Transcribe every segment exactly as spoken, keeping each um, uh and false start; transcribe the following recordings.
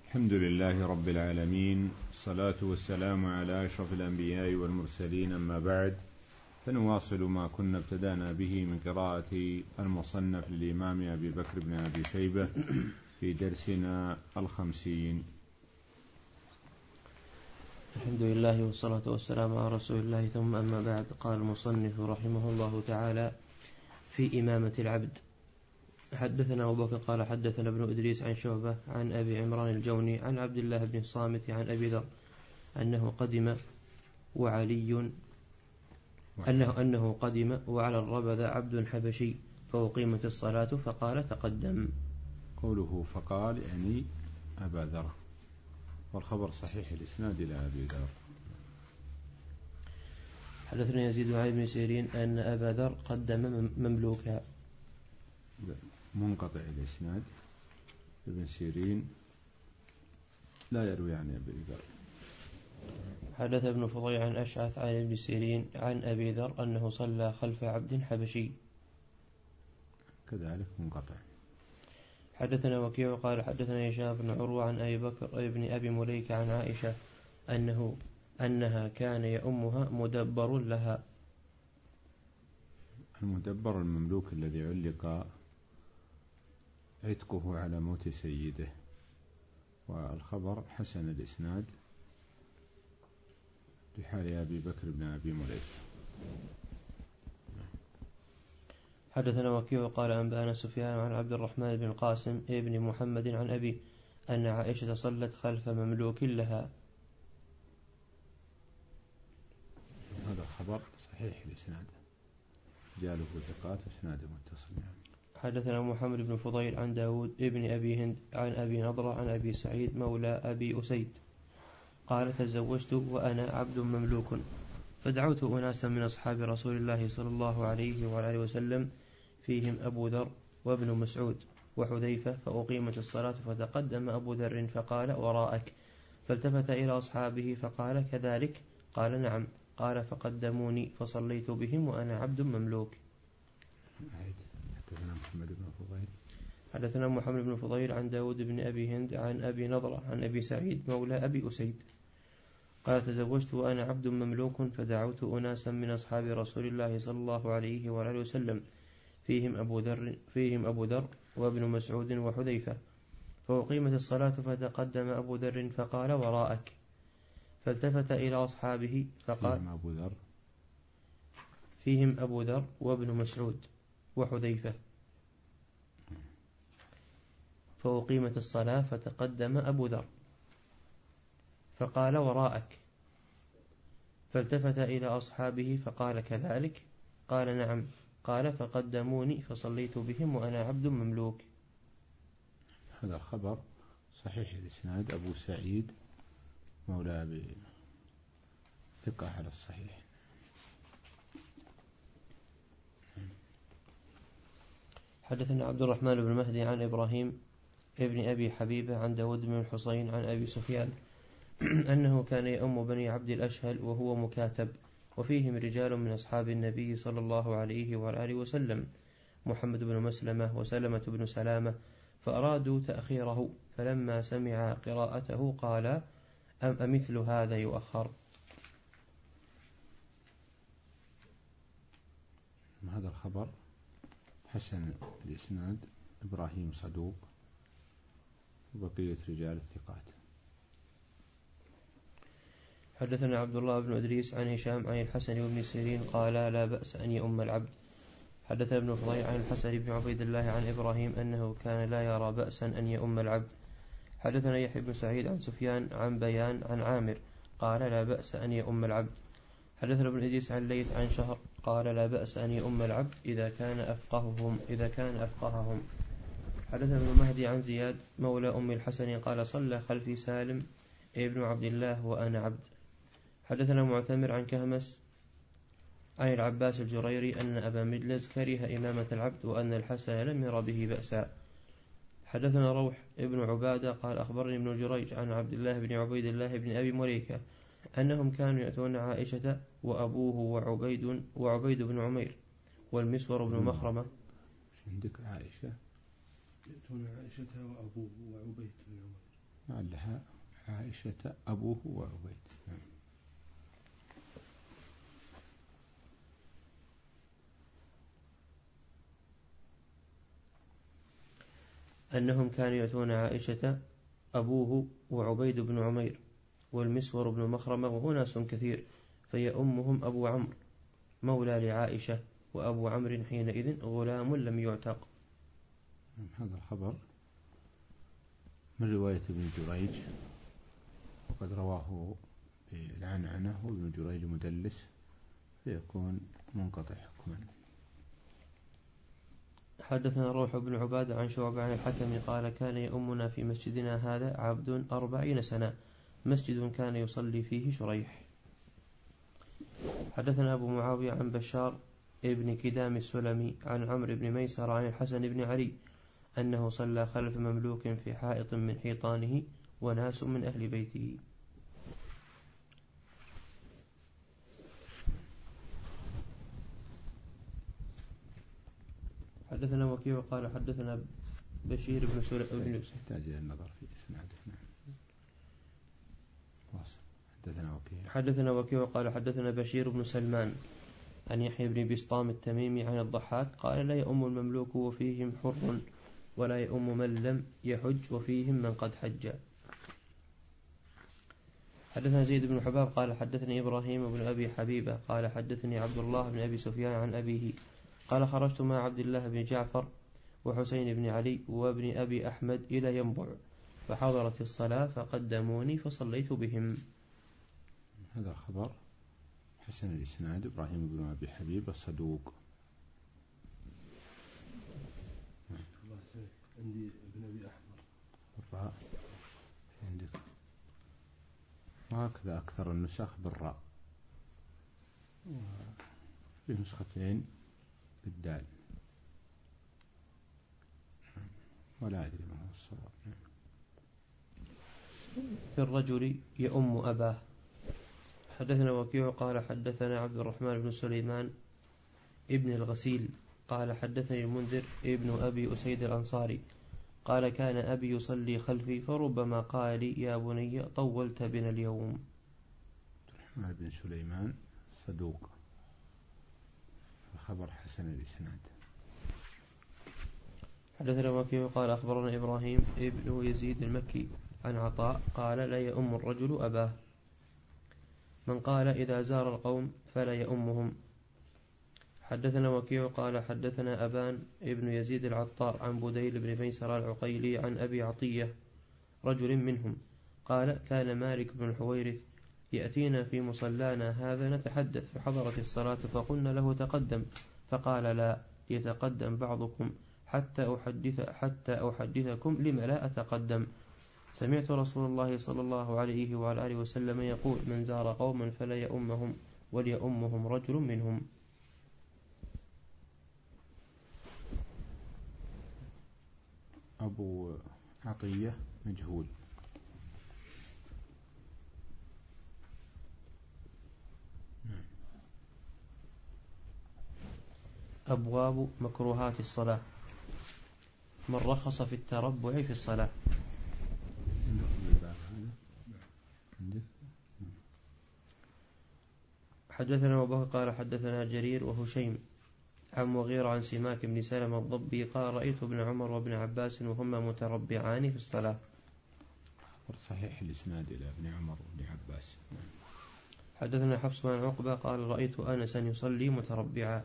الحمد لله رب العالمين، الصلاة والسلام على أشرف الأنبياء والمرسلين، أما بعد، فنواصل ما كنا ابتدأنا به من قراءة المصنف للإمام أبي بكر بن أبي شيبة في درسنا الخمسين. الحمد لله والصلاة والسلام على رسول الله، ثم أما بعد. قال المصنف رحمه الله تعالى في إمامة العبد: حدثنا أبو بكر قال حدثنا ابن إدريس عن شعبة عن أبي عمران الجوني عن عبد الله بن الصامت عن أبي ذر أنه قدم وعلي أنه, أنه قدم وعلى الربذ عبد حبشي فأقيمت الصلاة فقال تقدم. قوله فقال يعني أبا ذر، والخبر صحيح الإسناد إلى أبي ذر. حدثنا يزيد عن ابن سيرين أن أبا ذر قدم مملوكا. منقطع الإسناد، ابن سيرين لا يروي عن أبي ذر. حدث ابن فضيل عن أشعث عن ابن سيرين عن أبي ذر أنه صلى خلف عبد حبشي، كذلك منقطع. حدثنا وكيع قال حدثنا هشام بن عروة عن أبي بكر ابن أبي مليكة عن عائشة أنه أنها كان يأمها مدبر لها. المدبر المملوك الذي علق عتقه على موت سيده، والخبر حسن الإسناد لحال أبي بكر بن أبي مليكة. حدثنا وكيع قال أنبأنا سفيان عن عبد الرحمن بن القاسم ابن محمد عن أبي أن عائشة صلت خلف مملوك لها. هذا الخبر صحيح الإسناد، رجاله ثقات، إسناده متصل. حدثنا محمد بن فضيل عن داود ابن أبي هند عن أبي نضرة عن أبي سعيد مولى أبي أسيد قال تزوجت وأنا عبد مملوك فدعوت أناسا من أصحاب رسول الله صلى الله عليه وعلى وسلم فيهم أبو ذر وابن مسعود وحذيفة، فأقيمت الصلاة فتقدم أبو ذر فقال وراءك، فالتفت إلى أصحابه فقال كذلك؟ قال نعم. قال فقدموني فصليت بهم وأنا عبد مملوك. حدثنا محمد بن فضيل حدثنا محمد بن فضيل عن داود بن أبي هند عن أبي نضرة عن أبي سعيد مولى أبي أسيد قال تزوجت وأنا عبد مملوك فدعوت أناسا من أصحاب رسول الله صلى الله عليه وعلى وسلم فيهم أبو ذر فيهم أبو ذر وابن مسعود وحذيفة، فأقيمت الصلاة فتقدم أبو ذر فقال وراءك، فالتفت إلى أصحابه فقال فيهم أبو ذر فيهم أبو ذر وابن مسعود وحذيفة، فأقيمت الصلاة فتقدم أبو ذر فقال وراءك، فالتفت إلى أصحابه فقال كذلك؟ قال نعم. قال فقدموني فصليت بهم وأنا عبد مملوك. هذا الخبر صحيح الإسناد، أبو سعيد مولى أبي ثقة على الصحيح. حدثنا عبد الرحمن بن مهدي عن إبراهيم ابن أبي حبيبة عن داود بن الحصين عن أبي سفيان أنه كان يؤم بني عبد الأشهل وهو مكاتب، وفيهم رجال من أصحاب النبي صلى الله عليه وآله وسلم محمد بن مسلمة وسلمة بن سلامة، فأرادوا تأخيره، فلما سمع قراءته قال أم أمثل هذا يؤخر؟ هذا الخبر حسن الإسناد، إبراهيم صدوق وبقية رجال الثقات. حدثنا عبد الله بن إدريس عن هشام عن الحسن وابن سيرين قال لا بأس أن يؤم العبد. حدثنا ابن فضيل عن الحسن بن عبيد الله عن إبراهيم أنه كان لا يرى بأسا أن يؤم العبد. حدثنا يحيى بن سعيد عن سفيان عن بيان عن عامر قال لا بأس أن يؤم العبد. حدثنا ابن إدريس عن ليث عن شهر قال لا بأس أن يؤم العبد إذا كان أفقههم إذا كان أفقههم. حدثنا ابن مهدي عن زياد مولى أم الحسن قال صلى خلفي سالم ابن عبد الله وأنا عبد. حدثنا معتمر عن كهمس عن العباس الجريري أن أبا مجلس كره إمامة العبد وأن الحسن لم ير به بأسا. حدثنا روح ابن عبادة قال أخبرني ابن جريج عن عبد الله بن عبيد الله بن أبي مليكة أنهم كانوا يأتون عائشة وأبوه وعبيد وعبيد بن عمير والمسور بن مخرمة. عندك عائشة يأتون عائشة وأبوه وعبيد بن عمير. لعلها عائشة أبوه وعبيد. أنهم كانوا يأتون عائشة أبوه وعبيد بن عمير والمسور بن مخرمة وأناس كثير، فيأمهم أبو عمرو مولى لعائشة، وأبو عمرو حينئذ غلام لم يعتق. هذا الخبر من رواية ابن جريج، وقد رواه بالعنعنة، وابن جريج مدلس فيكون منقطع حكما. حدثنا روح بن عبادة عن شعبة عن الحكم قال كان يؤمنا في مسجدنا هذا عبد أربعين سنة، مسجد كان يصلي فيه شريح. حدثنا أبو معاوية عن بشار ابن كدام السلمي عن عمرو بن ميسر عن الحسن بن علي أنه صلى خلف مملوك في حائط من حيطانه وناس من أهل بيته. حدثنا وكيع قال حدثنا بشير بن سلمي. يحتاج إلى النظر في إسناده. حدثنا وكيع حدثنا وكيع قال حدثنا بشير بن سلمان عن يحيى بن بسطام التميمي عن الضحاك قال لا يؤم المملوك وفيهم حر، ولا يؤم من لم يحج وفيهم من قد حج. حدثنا زيد بن حباب قال حدثني إبراهيم بن أبي حبيبة قال حدثني عبد الله بن أبي سفيان عن أبيه قال خرجت مع عبد الله بن جعفر وحسين بن علي وابن أبي أحمد إلى ينبع، فحضرت الصلاة فقدموني فصليت بهم. هذا الخبر حسن الإسناد، إبراهيم بن أبي حبيبة الصدوق. عندي ابن أبي أحمد الراء عندك، وهكذا أكثر النسخ بالراء، في نسختين بالدال، ولا أدري ما هو الصواب. في الرجل يؤم أباه. حدثنا وكيع قال حدثنا عبد الرحمن بن سليمان ابن الغسيل قال حدثني المنذر ابن أبي أسيد الأنصاري قال كان أبي يصلي خلفي فربما قال لي يا بني طولت بنا اليوم. عبد الرحمن بن سليمان صدوق، خبر حسن الإسناد. حدثنا وكيع قال أخبرنا إبراهيم ابن يزيد المكي عن عطاء قال لا يؤم الرجل أباه. من قال إذا زار القوم فلا يؤمهم. حدثنا وكيع قال حدثنا أبان ابن يزيد العطار عن بديل بن ميسر العقيلي عن أبي عطية رجل منهم قال كان مالك بن الحويرث يأتينا في مصلانا هذا نتحدث، فحضرت الصلاة فقلنا له تقدم، فقال لا يتقدم بعضكم حتى أحدث حتى أحدثكم لم لا أتقدم. سمعت رسول الله صلى الله عليه وعلى آله وسلم يقول من زار قوما فلا يؤمهم وليؤمهم رجل منهم. أبو عطية مجهول. أبواب مكروهات الصلاة. من رخص في التربع في الصلاة. حدثنا أبو بكر قال حدثنا جرير وهشيم عن مغير عن سماك بن سلمة الضبي قال رأيت ابن عمر وابن عباس وهما متربعان في الصلاة. صحيح الإسناد إلى ابن عمر وابن عباس. حدثنا حفص بن عقبة قال رأيت أنسا يصلي متربعا.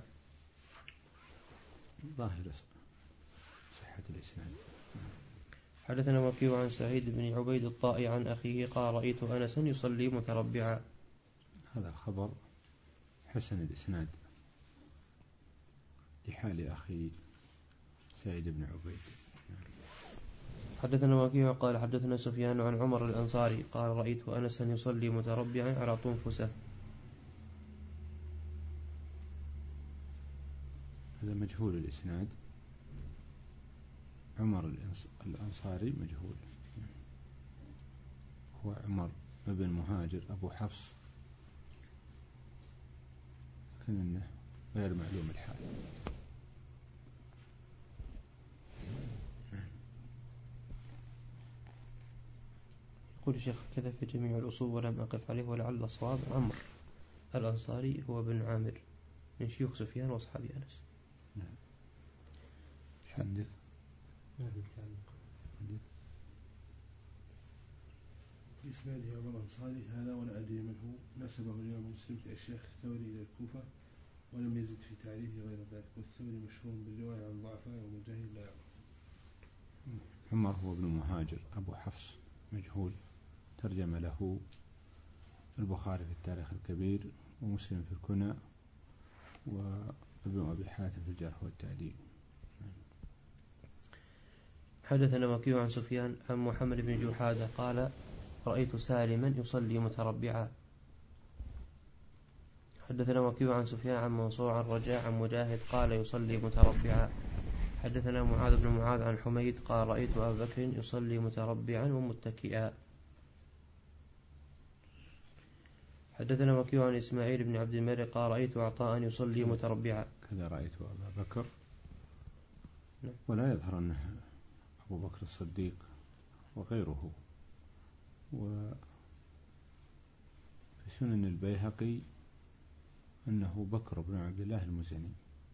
ظاهر صحة الإسناد. حدثنا وكيع عن سعيد بن عبيد الطائي عن أخيه قال رأيت أنسا يصلي متربعا. هذا الخبر حسن الإسناد لحال أخي سعيد بن عبيد. حدثنا وكيع قال حدثنا سفيان عن عمر الأنصاري قال رأيت أنسا يصلي متربعا على طنفسه. هذا مجهول الإسناد، عمر الأنصاري مجهول، هو عمر ابن مهاجر أبو حفص، لكنه غير معلوم الحال. يقول الشيخ كذا في جميع الأصول ولم أقف عليه، ولعل الصواب عمرو الأنصاري هو بن عامر من شيوخ سفيان وأصحاب أنس. نعم. ايش عندك؟ في إسناده عمر الأنصاري هذا ولا أدري من هو، نسبه الإمام مسلم في الشيخ الثوري إلى الكوفة ولم يزد في تعريفه غير ذلك، والثوري مشهور بالرواية عن ضعفاء ومجاهد لا يعرف. عمر هو ابن مهاجر أبو حفص مجهول، ترجم له البخاري في التاريخ الكبير ومسلم في الكنى وابن أبي حاتم في الجرح والتعديل. حدثنا وكيع عن سفيان عن محمد بن جحادة قال رأيت سالما يصلي متربعا. حدثنا وكيع عن سفيان عن منصور عن رجاء عن مجاهد قال يصلي متربعا. حدثنا معاذ بن معاذ عن حميد قال رأيت أبا بكر يصلي متربعا ومتكئا. حدثنا وكيع عن إسماعيل بن عبد الملك قال رأيت عطاء يصلي متربعا. كذا رأيت أبا بكر، ولا يظهر أنه أبو بكر الصديق وغيره. وفي سنن البيهقي أنه بكر بن عبد الله المزني.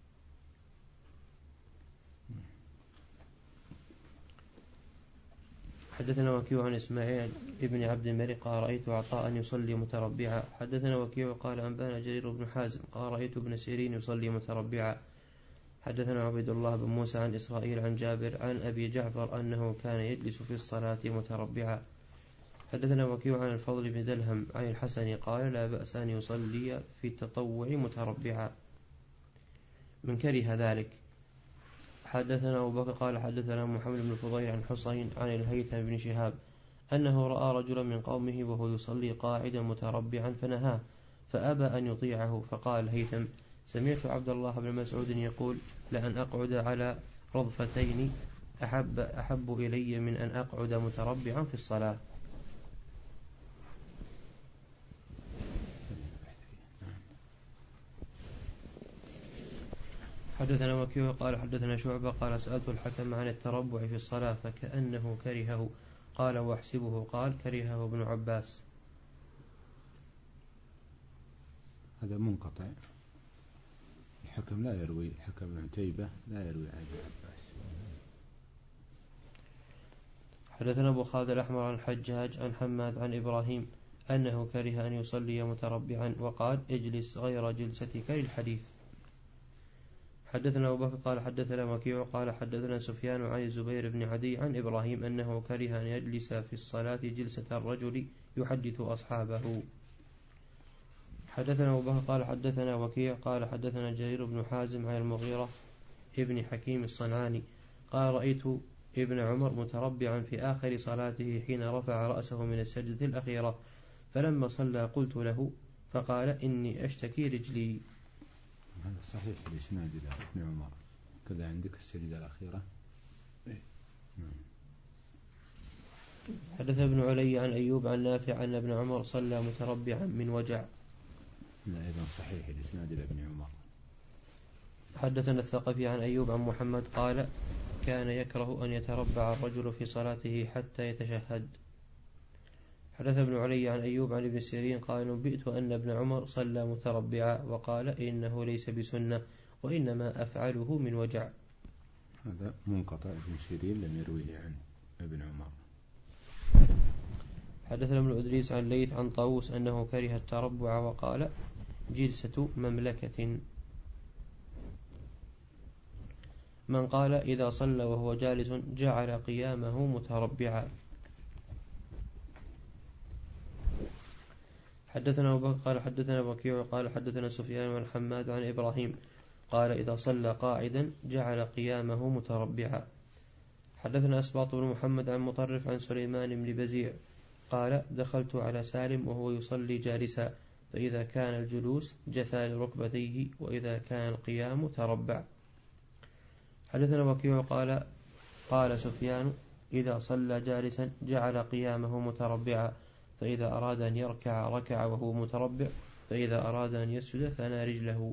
حدثنا وكيع عن إسماعيل ابن عبد الملك قال رأيت عطاء يصلي متربعا. حدثنا وكيع قال أنبانا جرير بن حازم قال رأيت ابن سيرين يصلي متربعا. حدثنا عبيد الله بن موسى عن إسرائيل عن جابر عن أبي جعفر أنه كان يجلس في الصلاة متربعا. حدثنا وكيع عن الفضل بن دلهم عن الحسن قال لا بأس أن يصلي في التطوع متربعا من كره ذلك. حدثنا أبو بكر قال حدثنا محمد بن فضيل عن حسين عن الهيثم بن شهاب أنه رأى رجلا من قومه وهو يصلي قاعدا متربعا فنهاه فأبى أن يطيعه، فقال الهيثم سمعت عبد الله بن مسعود يقول لأن أقعد على رضفتين أحب, أحب إلي من أن أقعد متربعا في الصلاة. حدثنا وكيع قال حدثنا شعبة قال سألت الحكم عن التربع في الصلاة فكأنه كرهه قال واحسبه قال كرهه ابن عباس. هذا منقطع، الحكم لا يروي، الحكم بن عتيبة لا يروي عن ابن عباس. حدثنا أبو خالد الأحمر عن الحجاج عن حماد عن إبراهيم أنه كره أن يصلي متربعا وقال اجلس غير جلستك للحديث. حدثنا أبو بكر قال حدثنا وكيع قال حدثنا سفيان عن الزبير بن عدي عن إبراهيم أنه كره أن يجلس في الصلاة جلسة الرجل يحدث أصحابه. حدثنا أبو بكر قال حدثنا وكيع قال حدثنا جرير بن حازم عن المغيرة ابن حكيم الصنعاني قال رأيت ابن عمر متربعا في آخر صلاته حين رفع رأسه من السجدة الأخيرة، فلما صلى قلت له فقال إني أشتكي رجلي. هذا صحيح الإسناد إلى ابن عمر. كذا عندك السجدة الأخيرة. حدث ابن علي عن أيوب عن نافع أن ابن عمر صلى متربعا من وجع. لا أيضا صحيح الإسناد إلى ابن عمر. حدثنا الثقفي عن أيوب عن محمد قال كان يكره أن يتربع الرجل في صلاته حتى يتشهد. حدث ابن علي عن أيوب عن ابن سيرين قال نبئت أن ابن عمر صلى متربعا وقال إنه ليس بسنة وإنما أفعله من وجع. هذا منقطع، ابن سيرين لم يرويه عن ابن عمر. حدثنا ابن إدريس عن ليث عن طاووس أنه كره التربع وقال جلسة مملكة. من قال إذا صلى وهو جالس جعل قيامه متربعا. حدثنا أبو بكر قال حدثنا وكيع قال حدثنا سفيان عن حماد عن إبراهيم قال إذا صلى قاعدا جعل قيامه متربعا. حدثنا أسباط بن محمد عن مطرف عن سليمان بن بزيع قال دخلت على سالم وهو يصلي جالسا فإذا كان الجلوس جثى لركبتيه وإذا كان القيام تربع. حدثنا وكيع قال قال سفيان إذا صلى جالسا جعل قيامه متربعا فإذا أراد أن يركع ركع وهو متربع فإذا أراد أن يسجد ثنى رجله.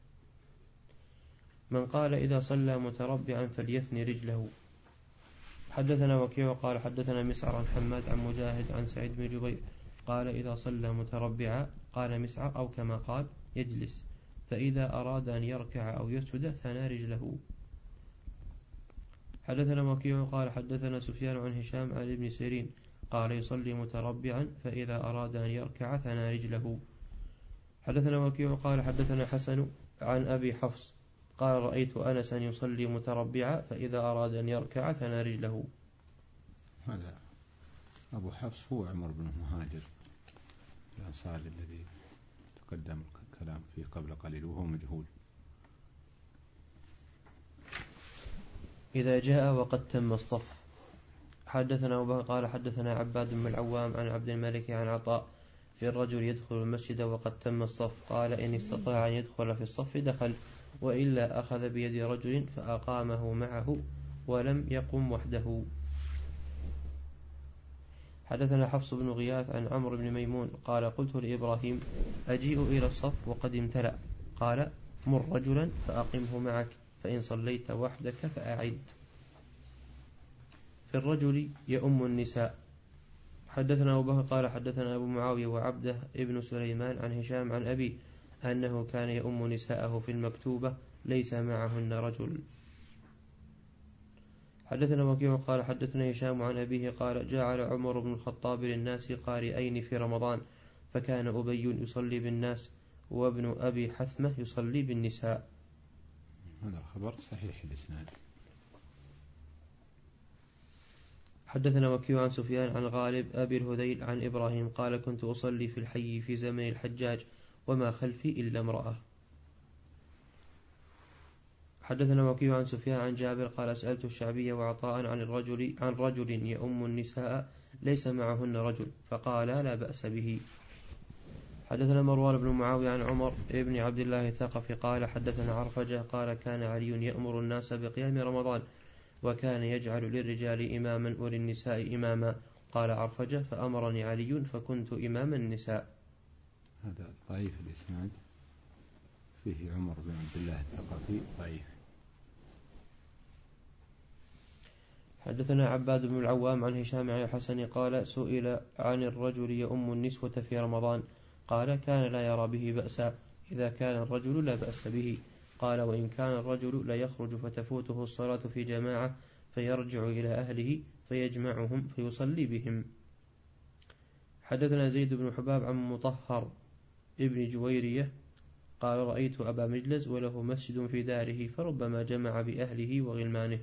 من قال إذا صلى متربعا فليثني رجله. حدثنا وكيع قال حدثنا مسعر عن حماد عن مجاهد عن سعيد بن جبير قال إذا صلى متربعا قال مسعر أو كما قال يجلس، فإذا أراد أن يركع أو يسجد ثنى رجله. حدثنا وكيع قال حدثنا سفيان عن هشام عن ابن سيرين قال يصلي متربعا فإذا أراد أن يركع ثنى رجله. حدثنا وكيع قال حدثنا حسن عن أبي حفص قال رأيت أنسا يصلي متربعا فإذا أراد أن يركع ثنى رجله. هذا أبو حفص هو عمر بن مهاجر الأنصاري الذي تقدم الكلام فيه قبل قليل وهو مجهول. إذا جاء وقد تم الصف. حدثنا أبو قال حدثنا عباد بن العوام عن عبد الملك عن عطاء في الرجل يدخل المسجد وقد تم الصف قال إن استطاع أن يدخل في الصف دخل، وإلا أخذ بيد رجل فأقامه معه ولم يقم وحده. حدثنا حفص بن غياث عن عمرو بن ميمون قال قلت لإبراهيم أجيء إلى الصف وقد امتلأ، قال مر رجلا فأقمه معك فإن صليت وحدك فأعد. في الرجل يؤم النساء. حدثنا أبو بكر قال حدثنا أبو معاوية وعبده ابن سليمان عن هشام عن أبي أنه كان يؤم نساءه في المكتوبة ليس معهن رجل. حدثنا وكيع قال حدثنا هشام عن أبيه قال جعل عمر بن الخطاب للناس قارئين في رمضان، فكان أبي يصلي بالناس وابن أبي حثمة يصلي بالنساء. هذا الخبر صحيح الإسناد. حدثنا وكيع عن سفيان عن غالب أبي الهذيل عن إبراهيم قال كنت أصلي في الحي في زمن الحجاج وما خلفي إلا امرأة. حدثنا وكيع عن سفيان عن جابر قال سألت الشعبي وعطاء عن الرجل عن رجل يؤم النساء ليس معهن رجل فقال لا بأس به. حدثنا مروان بن معاوية عن عمر ابن عبد الله الثقفي قال حدثنا عرفجة قال كان علي يأمر الناس بقيام رمضان وكان يجعل للرجال إماما وللنساء إماما. قال عرفجة فأمرني علي فكنت إمام النساء. هذا ضعيف الإسناد، فيه عمر بن عبد الله الثقفي ضعيف. حدثنا عباد بن العوام عن هشام عن الحسن قال سئل عن الرجل يؤم النسوة في رمضان قال كان لا يرى به بأسا إذا كان الرجل لا بأس به. قال وإن كان الرجل لا يخرج فتفوته الصلاة في جماعة فيرجع إلى أهله فيجمعهم فيصلي بهم. حدثنا زيد بن حباب عن مطهر ابن جويرية قال رأيت أبا مجلز وله مسجد في داره فربما جمع بأهله وغلمانه.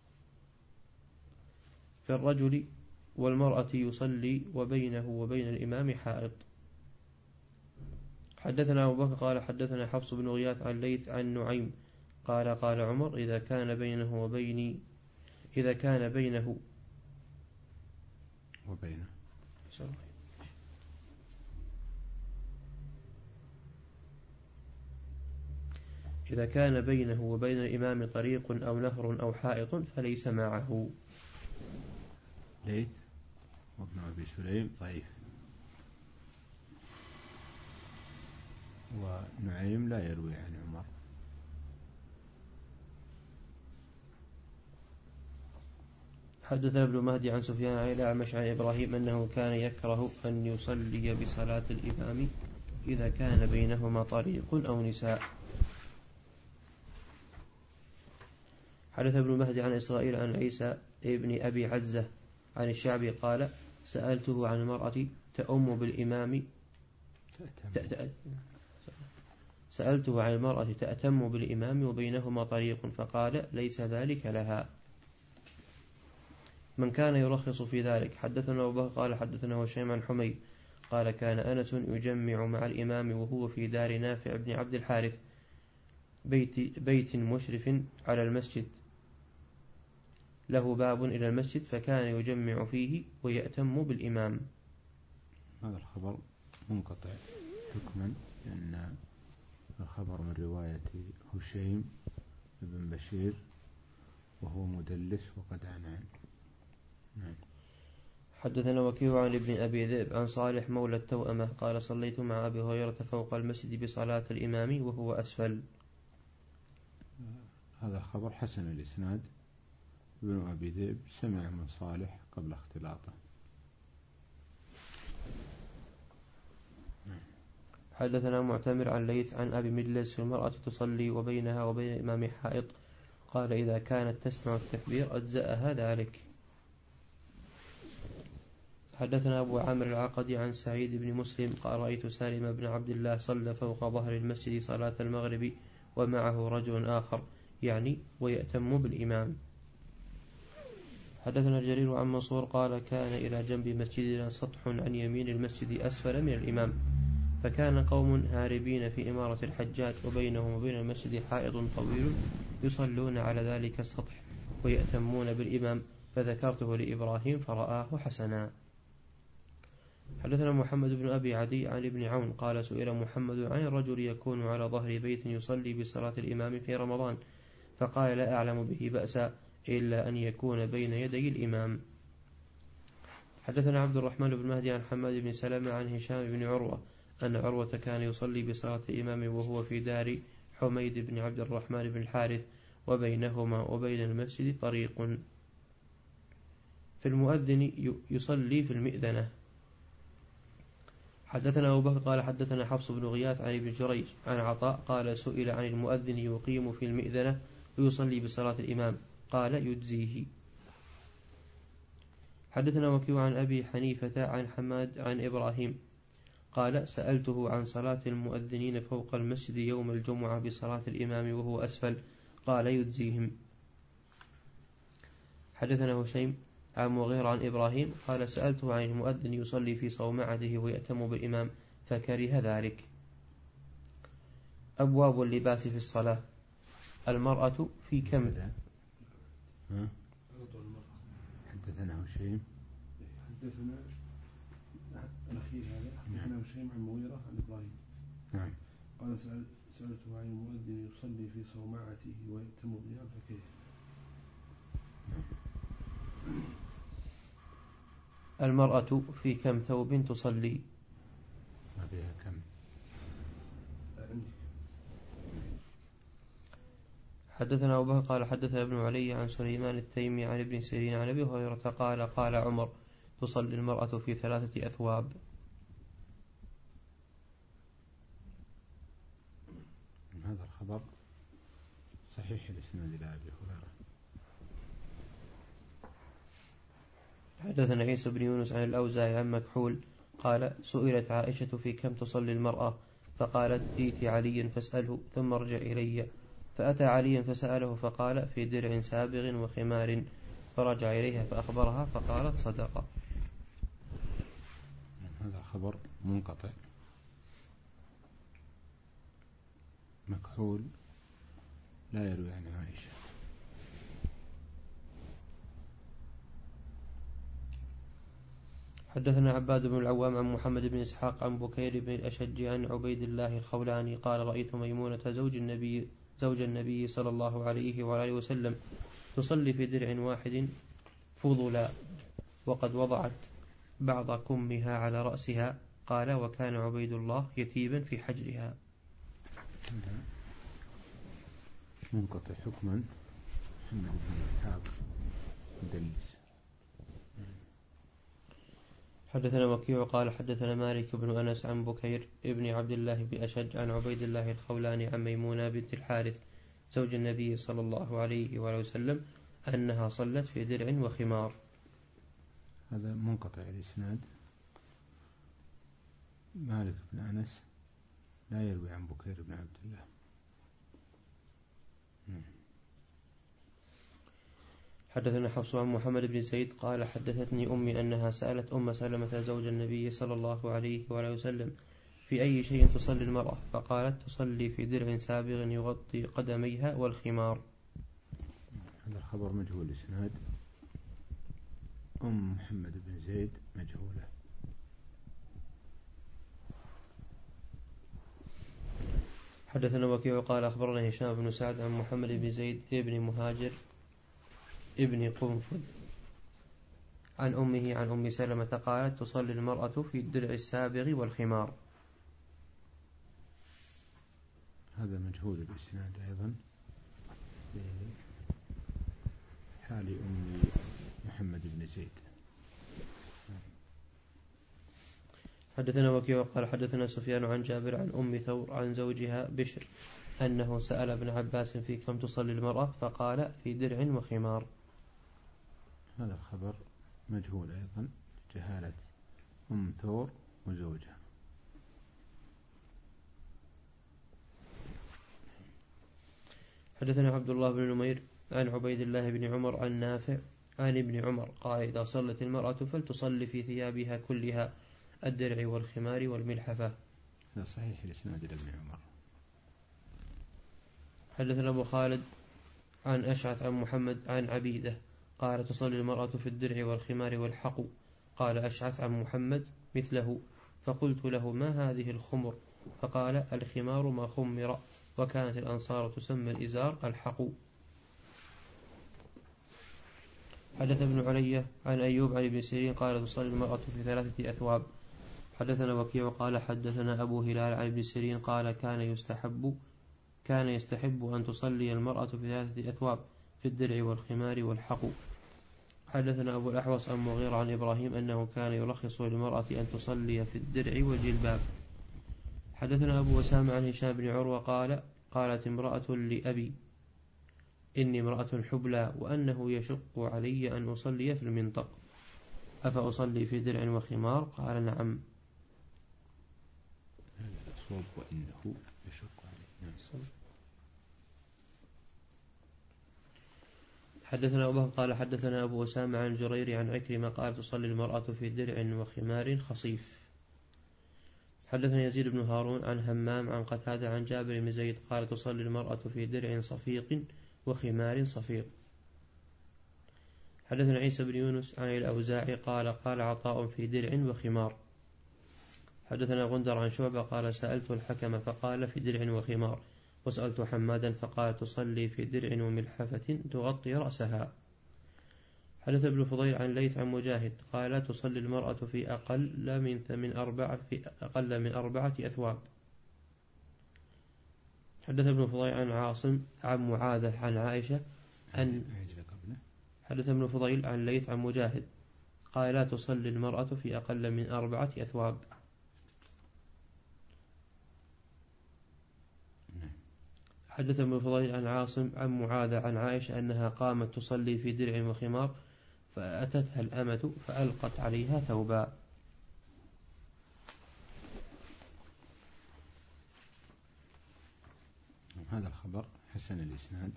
في الرجل والمرأة يصلي وبينه وبين الإمام حائط. حدثنا أبو بكر قال حدثنا حفص بن غياث عن ليث عن نعيم قال قال عمر إذا كان بينه وبيني إذا كان بينه وبينه إذا كان بينه وبين الإمام طريق أو نهر أو حائط فليس معه. ليث وابن أبي سليم ضعيف، ونعيم لا يروي عن عمر. حدثنا ابن مهدي عن سفيان عن الأعمش عن إبراهيم أنه كان يكره أن يصلي بصلاة الإمام إذا كان بينهما طريق أو نساء. حدث ابن مهدي عن إسرائيل عن عيسى ابن أبي عزة عن الشعبي قال سألته عن المرأة تأم بالإمام سألته عن المرأة تأتم بالإمام وبينهما طريق فقال ليس ذلك لها. من كان يرخص في ذلك. حدثنا أبو بكر قال حدثنا هشام عن حميد قال كان أنس يجمع مع الإمام وهو في دار نافع بن عبد الحارث بيت, بيت مشرف على المسجد له باب إلى المسجد فكان يجمع فيه ويأتم بالإمام. هذا الخبر منقطع حكما لأن الخبر من رواية هشيم بن بشير وهو مدلس وقد عنان. نعم. حدثنا وكيع عن ابن أبي ذئب عن صالح مولى التوأمة قال صليت مع أبي هريرة فوق المسجد بصلاة الإمام وهو أسفل. هذا الخبر حسن الإسناد بن أبي ذئب سمع من صالح قبل اختلاطه. حدثنا معتمر عن ليث عن أبي مجلس في المرأة تصلي وبينها وبين الإمام حائط، قال إذا كانت تسمع التكبير أجزأ هذا عليك. حدثنا أبو عامر العقدي عن سعيد بن مسلم قال رأيت سالم بن عبد الله صلى فوق ظهر المسجد صلاة المغرب ومعه رجل آخر يعني ويأتم بالإمام. حدثنا جرير عن منصور قال كان إلى جنب مسجدنا سطح عن يمين المسجد أسفل من الإمام، فكان قوم هاربين في إمارة الحجاج وبينهم وبين المسجد حائط طويل يصلون على ذلك السطح ويأتمون بالإمام، فذكرته لإبراهيم فرآه حسنا. حدثنا محمد بن أبي عدي عن ابن عون قال سئل محمد عن الرجل يكون على ظهر بيت يصلي بصلاة الإمام في رمضان، فقال لا أعلم به بأسا إلا أن يكون بين يدي الإمام. حدثنا عبد الرحمن بن مهدي عن حماد بن سلمة عن هشام بن عروة أن عروة كان يصلي بصلاة الإمام وهو في دار حميد بن عبد الرحمن بن الحارث وبينهما وبين المسجد طريق، في المؤذن يصلي في المئذنة. حدثنا أبو بكر قال حدثنا حفص بن غياث عن ابن جريج عن عطاء قال سئل عن المؤذن يقيم في المئذنة ويصلي بصلاة الإمام قال يجزيه. حدثنا وكيع عن أبي حنيفة عن حماد عن إبراهيم قال سألته عن صلاة المؤذنين فوق المسجد يوم الجمعة بصلاة الإمام وهو أسفل قال يجزيهم. حدثنا هشيم عن مغير عن إبراهيم قال سألته عن المؤذن يصلي في صومعته ويأتم بالإمام فكره ذلك. أبواب اللباس في الصلاة. المرأة في كم؟ حدثنا هشيم حدثنا الأخير هذا حدثنا هشيم عن مغيرة عن إبراهيم نعم قال سألته عن المؤذن يصلي في صومعته ويأتم بالإمام فكره. المرأة في كم ثوب تصلي؟ ما فيها كم؟ حدثنا أبو بكر قال حدثنا ابن علي عن سليمان التيمي عن ابن سيرين عن أبي هريرة قال قال عمر تصلي المرأة في ثلاثة أثواب. هذا الخبر صحيح الإسناد إلى أبي هريرة. حدثنا عيسى بن يونس عن الأوزاعي عن مكحول قال سئلت عائشة في كم تصلي المرأة فقالت ائت عليا فاسأله ثم ارجع إلي، فأتى عليا فسأله فقال في درع سابغ وخمار، فرجع إليها فأخبرها فقالت صدق. هذا خبر منقطع. مكحول لا يروي عن عائشة. حدثنا عباد بن العوام عن محمد بن إسحاق عن بكير بن الأشج عن عبيد الله الخولاني قال رأيت ميمونة زوج النبي زوج النبي صلى الله عليه وآله وسلم تصلي في درع واحد فضلا وقد وضعت بعض كمها على رأسها، قال وكان عبيد الله يتيبا في حجرها. منقطع حكما. محمد بن إسحاق مدلس. حدثنا وكيع قال حدثنا مالك بن أنس عن بكير ابن عبد الله بن أشج عن عبيد الله الخولاني عن ميمونة بنت الحارث زوج النبي صلى الله عليه وآله وسلم أنها صلت في درع وخمار. هذا منقطع الإسناد. مالك بن أنس لا يروي عن بكير بن عبد الله. حدثنا حفص عن محمد بن زيد قال حدثتني أمي أنها سألت أم سلمة زوج النبي صلى الله عليه وآله وسلم في أي شيء تصلي المرأة، فقالت تصلي في درع سابغ يغطي قدميها والخمار. هذا الخبر مجهول الإسناد. أم محمد بن زيد مجهولة. حدثنا وكيع قال أخبرنا هشام بن سعد عن محمد بن زيد ابن مهاجر ابن قنفذ عن أمه عن أم سلمة قالت تصلي المرأة في الدرع السابغ والخمار. هذا مجهول الإسناد أيضا. حال آل أم محمد بن زيد. حدثنا وكيع قال حدثنا سفيان عن جابر عن أم ثور عن زوجها بشر أنه سأل ابن عباس في كم تصلي المرأة فقال في درع وخمار. هذا الخبر مجهول أيضا جهالة أم ثور وزوجها. حدثنا عبد الله بن نمير عن عبيد الله بن عمر عن نافع عن ابن عمر قال إذا صلت المرأة فلتصلي في ثيابها كلها الدرع والخمار والملحفة. هذا صحيح الإسناد لابن عمر. حدثنا أبو خالد عن أشعث عن محمد عن عبيدة قال تصلي المرأة في الدرع والخمار والحق. قال أشعث عن محمد مثله فقلت له ما هذه الخمر؟ فقال الخمار ما خمر، وكانت الأنصار تسمى الإزار الحق. حدث ابن علي عن أيوب عن ابن سيرين قال تصلي المرأة في ثلاثة أثواب. حدثنا وكيع قال حدثنا أبو هلال عن ابن سيرين قال كان يستحب كان يستحب أن تصلي المرأة في ثلاثة أثواب في الدرع والخمار والحق. حدثنا أبو الأحوص عن مغيرة عن إبراهيم أنه كان يرخص للمرأة أن تصلي في الدرع والجلباب. حدثنا أبو أسامة عن هشام بن عروة قال قالت امرأة لأبي إني امرأة حبلى وأنه يشق علي أن أصلي في المنطق أفأصلي في درع وخمار؟ قال نعم. هذا الصواب وإنه يشق علي. حدثنا أبو بكر قال حدثنا أبو أسامة عن جرير عن عكرمة قال تصلي المرأة في درع وخمار خصيف. حدثنا يزيد بن هارون عن همام عن قتادة عن جابر بن زيد قال تصلي المرأة في درع صفيق وخمار صفيق. حدثنا عيسى بن يونس عن الأوزاعي قال قال عطاء في درع وخمار. حدثنا غندر عن شعبة قال سألت الحكم فقال في درع وخمار، وسألت حمادا فقال تصلي في درع وملحفة تغطي رأسها. حدث ابن فضيل عن ليث عن مجاهد قال تصلي المرأة في أقل من من أربعة في أقل من أربعة أثواب. حدث ابن فضيل عن عاصم عن معاذة عن عائشة أن حدث ابن فضيل عن ليث عن مجاهد قال لا تصلي المرأة في أقل من أربعة أثواب. حدث ابن فضيل عن عاصم عن معاذة عن عائشة أنها قامت تصلي في درع وخمار فأتتها الأمة فألقت عليها ثوبا. هذا الخبر حسن الإسناد.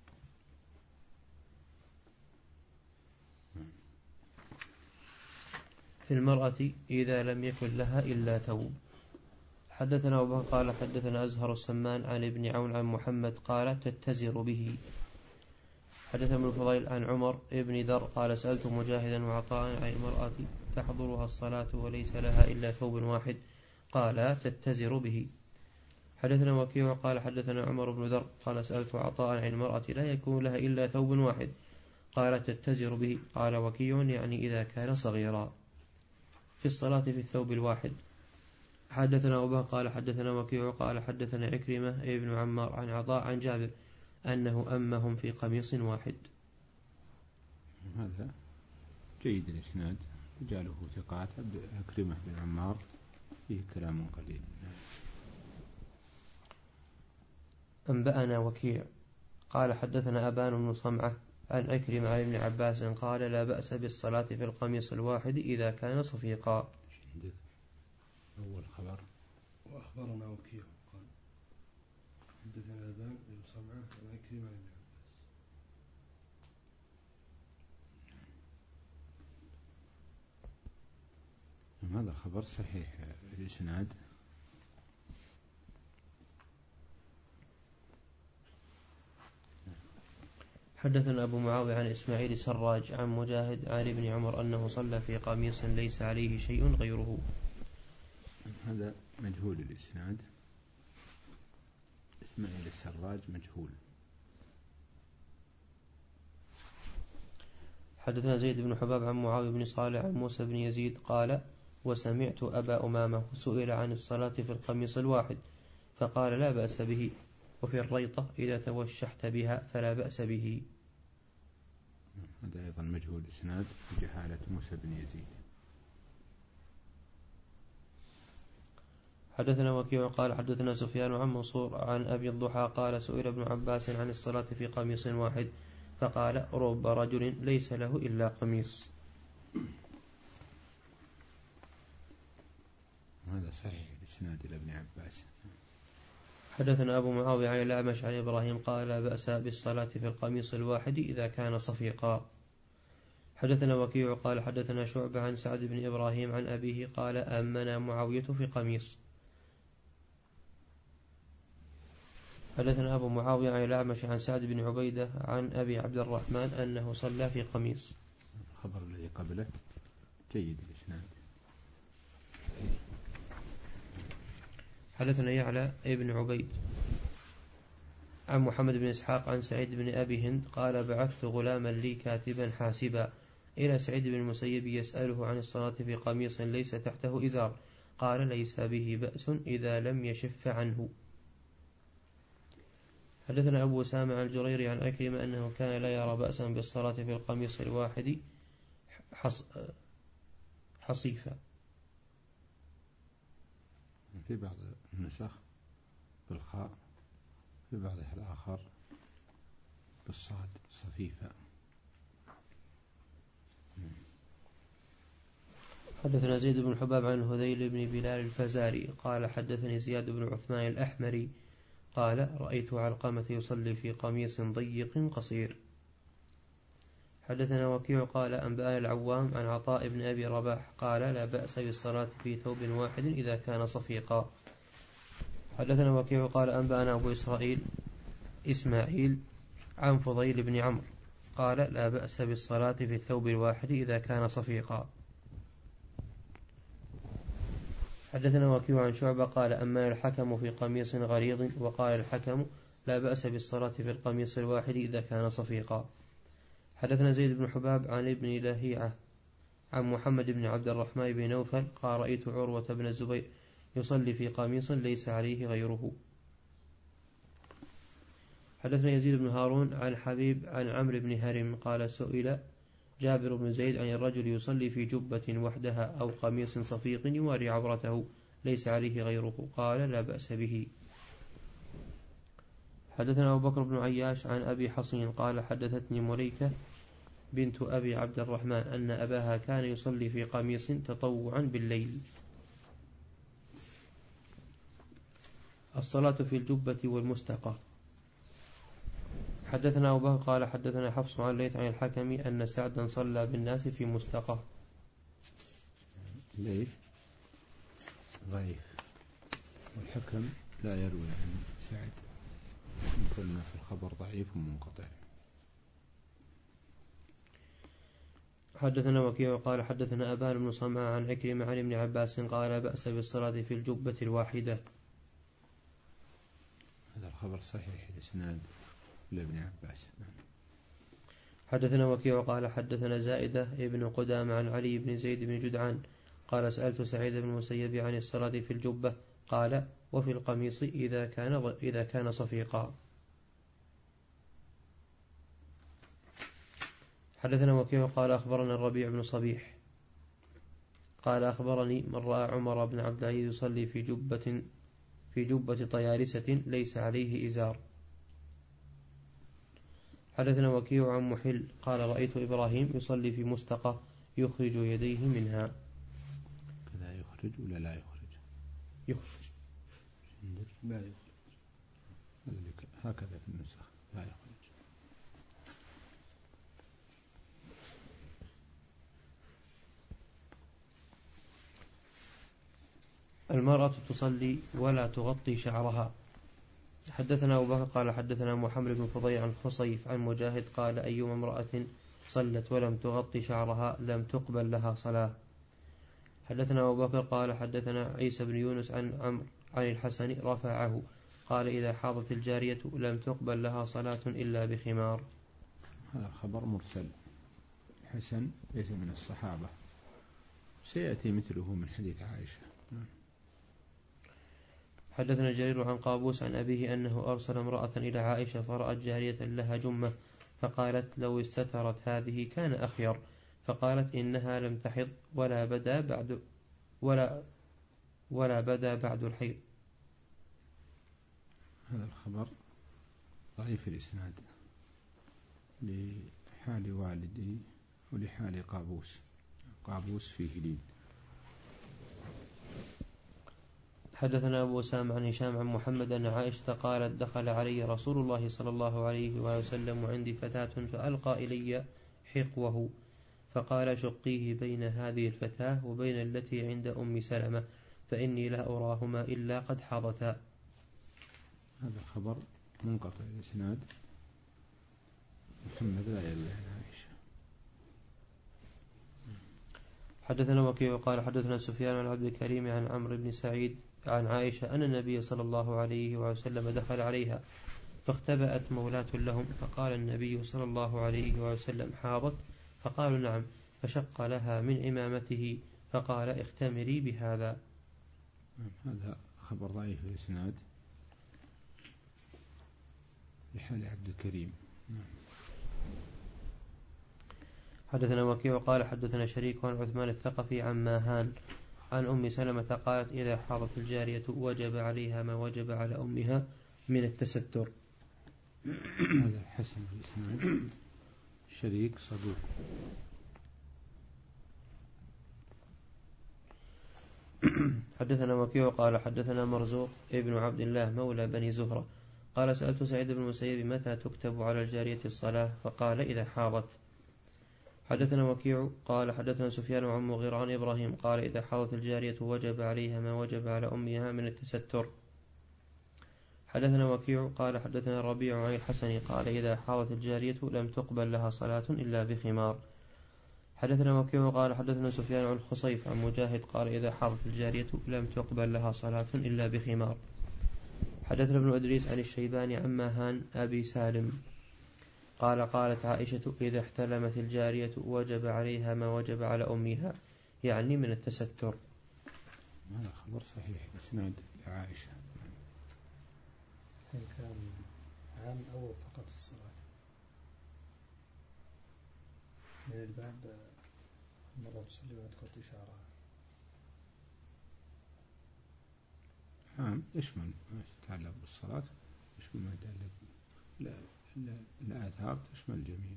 في المرأة إذا لم يكن لها إلا ثوب. حدثنا أبو بكر قال حدثنا أزهر السمان عن ابن عون عن محمد قال تتزر به. حدث ابن الفضيل عن عمر ابن ذر قال سألت مجاهدا وعطاء عن المرأة تحضرها الصلاة وليس لها إلا ثوب واحد قال تتزر به. حدثنا وكيع قال حدثنا عمر بن ذر قال سألت عطاء عن المرأة لا يكون لها إلا ثوب واحد قال تتزر به. قال وكيع يعني إذا كان صغيرا في الصلاة في الثوب الواحد. حدثنا أبو بكر قال حدثنا وكيع قال حدثنا عكرمة ابن عمار عن عطاء عن جابر أنه أمهم في قميص واحد. هذا جيد الإسناد رجاله ثقات. عكرمة بن عمار فيه كلام قليل. أنبأنا وكيع قال حدثنا أبان بن صمعة عن عكرمة عن ابن عباس قال لا بأس بالصلاة في القميص الواحد إذا كان صفيقا. أول خبر وأخبرنا وكيع قال حدثنا أبان بن صمعة عن عكرمة عن ابن عباس. هذا الخبر صحيح الإسناد. حدثنا أبو معاوية عن إسماعيل سراج عن مجاهد عن ابن عمر أنه صلى في قميص ليس عليه شيء غيره. هذا مجهول الإسناد. إسماعيل السراج مجهول. حدثنا زيد بن حباب عن معاوية بن صالح عن موسى بن يزيد قال وسمعت أبا أمامة سئل عن الصلاة في القميص الواحد فقال لا بأس به، وفي الريطة إذا توشحت بها فلا بأس به. هذا أيضا مجهول إسناد بجهالة موسى بن يزيد. حدثنا وكيع قال حدثنا سفيان عن منصور عن أبي الضحى قال سئل ابن عباس عن الصلاة في قميص واحد فقال رب رجل ليس له إلا قميص. هذا صحيح الإسناد إلى ابن عباس. حدثنا أبو معاوية عن الأعمش عن إبراهيم قال لا بأس بالصلاة في القميص الواحد إذا كان صفيقا. حدثنا وكيع قال حدثنا شعبة عن سعد بن إبراهيم عن أبيه قال أمنا معاوية في قميص. حدثنا أبو معاوية عن الأعمش عن سعد بن عبيدة عن أبي عبد الرحمن أنه صلى في قميص. الخبر الذي قبله جيد الإسناد. حدثنا يعلى ابن عبيد عن محمد بن إسحاق عن سعيد بن أبي هند قال بعثت غلاما لي كاتبا حاسبا إلى سعيد بن المسيب يسأله عن الصلاة في قميص ليس تحته إزار قال ليس به بأس إذا لم يشف عنه. حدثنا أبو سامع عن الجريري عن عكرمة أنه كان لا يرى بأسا بالصلاة في القميص الواحد حص... حصيفا. في بعض النسخ بالخاء في بعضها الآخر بالصاد صفيفا. حدثنا زيد بن حباب عن هذيل بن بلال الفزاري قال حدثني زياد بن عثمان الأحمري قال رأيت علقمة يصلي في قميص ضيق قصير. حدثنا وكيع قال أنبأنا العوام عن عطاء بن أبي رباح قال لا بأس بالصلاة في ثوب واحد إذا كان صفيقا. حدثنا وكيع قال أنبأنا أبو إسرائيل إسماعيل عن فضيل بن عمرو قال لا بأس بالصلاة في الثوب الواحد إذا كان صفيقا. حدثنا وكيع عن شعبة قال أما الحكم في قميص غليظ وقال الحكم لا بأس بالصلاة في القميص الواحد إذا كان صفيقا. حدثنا زيد بن حباب عن ابن لهيعة عن محمد بن عبد الرحمن بن نوفل قال رأيت عروة بن الزبير يصلي في قميص ليس عليه غيره. حدثنا يزيد بن هارون عن حبيب عن عمرو بن هرم قال سئل جابر بن زيد عن الرجل يصلي في جبة وحدها أو قميص صفيق يواري عورته ليس عليه غيره قال لا بأس به. حدثنا أبو بكر بن عياش عن أبي حصين قال حدثتني مليكة بنت أبي عبد الرحمن أن أباها كان يصلي في قميص تطوعا بالليل. الصلاة في الجبة والمستقى. حدثنا أبو بكر قال حدثنا حفص عن ليث عن الحكم أن سعدا صلى بالناس في مستقى. ليث ضعيف والحكم لا يروي عن سعد قلنا في الخبر ضعيف ومنقطع. حدثنا وكيع قال حدثنا أبان بن صمع عن عكرمة عن ابن عباس قال بأس بالصلاة في الجبة الواحدة. هذا الخبر صحيح الإسناد لابن عباس. حدثنا وكيع قال حدثنا زائدة ابن قدامة عن علي بن زيد بن جدعان قال سألت سعيد بن المسيب عن الصلاة في الجبة قال وفي القميص إذا كان إذا كان صفيقا. حدثنا وكيع قال أخبرنا الربيع بن صبيح قال أخبرني من رأى عمر بن عبد العزيز يصلي في جبة في جبة طيارسة ليس عليه إزار. حدثنا وكيع عن محل قال رأيت إبراهيم يصلي في مستقى يخرج يديه منها. كذا يخرج ولا لا يخرج؟ يخرج لا يخرج هكذا في النسخ لا يخرج. المرأة تصلي ولا تغطي شعرها. حدثنا أبو بكر قال حدثنا محمد بن فضيل عن خصيف عن مجاهد قال أيما امرأة صلت ولم تغطي شعرها لم تقبل لها صلاة. حدثنا أبو بكر قال حدثنا عيسى بن يونس عن عمرو عن الحسن رفعه قال إذا حاضت الجارية لم تقبل لها صلاة إلا بخمار. هذا خبر مرسل حسن ليس من الصحابة سيأتي مثله من حديث عائشة. حدثنا جرير عن قابوس عن أبيه أنه أرسل امرأة إلى عائشة فرأت جارية لها جمة فقالت لو استترت هذه كان أخير، فقالت إنها لم تحض ولا بدا بعد ولا ولا بدا بعد الحيض. هذا الخبر ضعيف الإسناد لحال والدي ولحال قابوس، قابوس فيه لين. حدثنا أبو أسامة عن هشام عن محمد أن عائشة قالت دخل علي رسول الله صلى الله عليه وسلم وعندي فتاة فألقى إلي حقوه فقال شقيه بين هذه الفتاة وبين التي عند أم سلمة فإني لا أراهما إلا قد حاضتا. هذا خبر منقطع الإسناد، محمد لا يروي عن عائشة. حدثنا وكيع قال حدثنا سفيان عن عبد الكريم عن عمرو بن سعيد عن عائشة أن النبي صلى الله عليه وسلم دخل عليها فاختبأت مولاة لهم فقال النبي صلى الله عليه وسلم حاضت؟ فقالوا نعم، فشق لها من إمامته فقال اختمري بهذا. هذا خبر ضعيف الإسناد لحال عبد الكريم. حدثنا وكيع قال حدثنا شريك عن عثمان الثقفي عن ماهان عن أم سلمة قالت إذا حاضت الجارية وجب عليها ما وجب على أمها من التستر. هذا حسن الإسناد، شريك صدوق. حدثنا وكيع قال حدثنا مرزوق ابن عبد الله مولى بني زهرة قال سألت سعيد بن المسيب متى تكتب على الجارية الصلاة فقال إذا حاضت. حدثنا وكيع قال حدثنا سفيان عن مغيرة عن إبراهيم قال إذا حاضت الجارية وجب عليها ما وجب على أمها من التستر. حدثنا وكيع قال حدثنا الربيع عن الحسن قال إذا حاضت الجارية لم تقبل لها صلاة إلا بخمار. حدثنا وكيع قال حدثنا سفيان عن خصيف عن مجاهد قال إذا حاضت الجارية لم تقبل لها صلاة إلا بخمار. حدثنا ابن إدريس عن الشيباني عن ماهان أبي سالم قال قالت عائشة إذا احتلمت الجارية وجب عليها ما وجب على أمها، يعني من التستر. هذا خبر صحيح إسناد لعائشة. هل كان عام أو فقط في الصلاة؟ من الباب مرة تصلي وتغطي شعرها. عام يشمل ما يتعلق بالصلاة، يشمل ما يتعلق لا لا الآثار تشمل الجميع.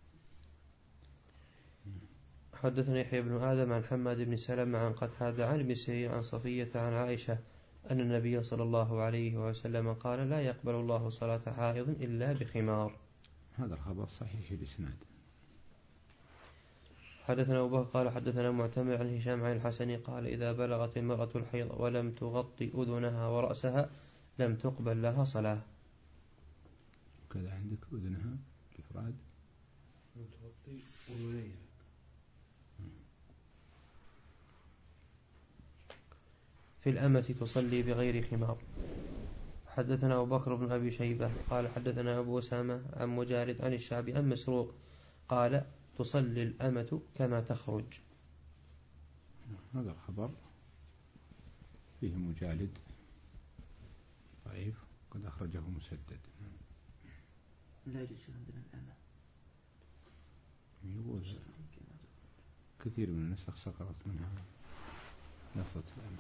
حدثني يحيى بن آدم عن حماد بن سلمة عن قتادة عن ابن سيرين عن صفية عن عائشة أن النبي صلى الله عليه وسلم قال لا يقبل الله صلاة حائض إلا بخمار. هذا الخبر صحيح الإسناد. حدثنا أبو بكر قال حدثنا معتمر عن هشام عن الحسن قال إذا بلغت المرأة الحيض ولم تغطي أذنها ورأسها لم تقبل لها صلاة. كذا عندك أذنها الإفراد لم تغطي أذنيها. في الأمة تصلي بغير خمار. حدثنا أبو بكر بن أبي شيبة قال حدثنا أبو أسامة عن مجالد عن الشعبي عن مسروق قال تصلي الأمة كما تخرج. هذا الخبر فيه مجالد ضعيف قد أخرجه مسدد. لا يجوز عندنا الأمة. كثير من النسخ سقطت منها لفظة الأمة.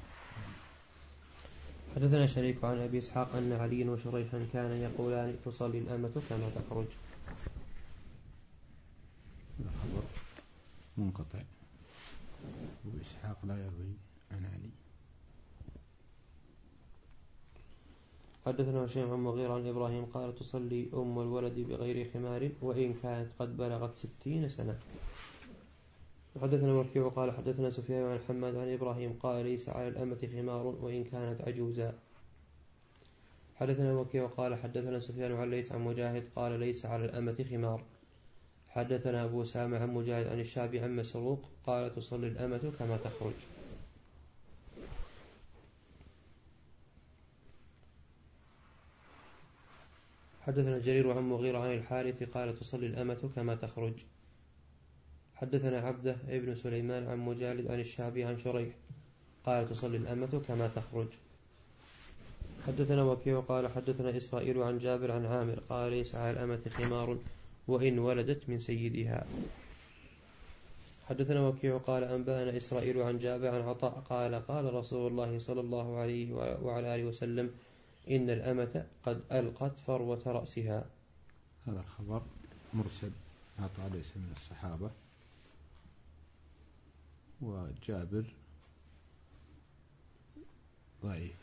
حدثنا شريك عن أبي إسحاق أن علي وشريحا كان يقولان تصلي الأمة كما تخرج. الخبر منقطع وإسحاق لا يروي عن علي. حدثنا هشام عن مغيرة عن إبراهيم قال تصلي أم الولد بغير خمار وإن كانت قد بلغت ستين سنة. حدثنا وكيع قال حدثنا سفيان عن حماد عن إبراهيم قال ليس على الأمة خمار وإن كانت عجوزا. حدثنا وكيع قال حدثنا سفيان عن ليث عن مجاهد قال ليس على الأمة خمار. حدثنا أبو أسامة عن مجاهد عن الشعبي عن مسروق قال تصلي الأمة كما تخرج. حدثنا جرير عن مغيرة عن الحارث قال تصلي الأمة كما تخرج. حدثنا عبده ابن سليمان عن مجالد عن الشعبي عن شريح قال تصلي الأمة كما تخرج. حدثنا وكيع قال حدثنا إسرائيل عن جابر عن عامر قال ليس على الأمة خمار وإن ولدت من سيدها. حدثنا وكيع قال أنبأنا إسرائيل عن جابر عن عطاء قال قال رسول الله صلى الله عليه وعلى آله وسلم إن الأمة قد ألقت فروة رأسها. هذا الخبر مرسل، عطاء ليس من الصحابة، وجابر ضعيف.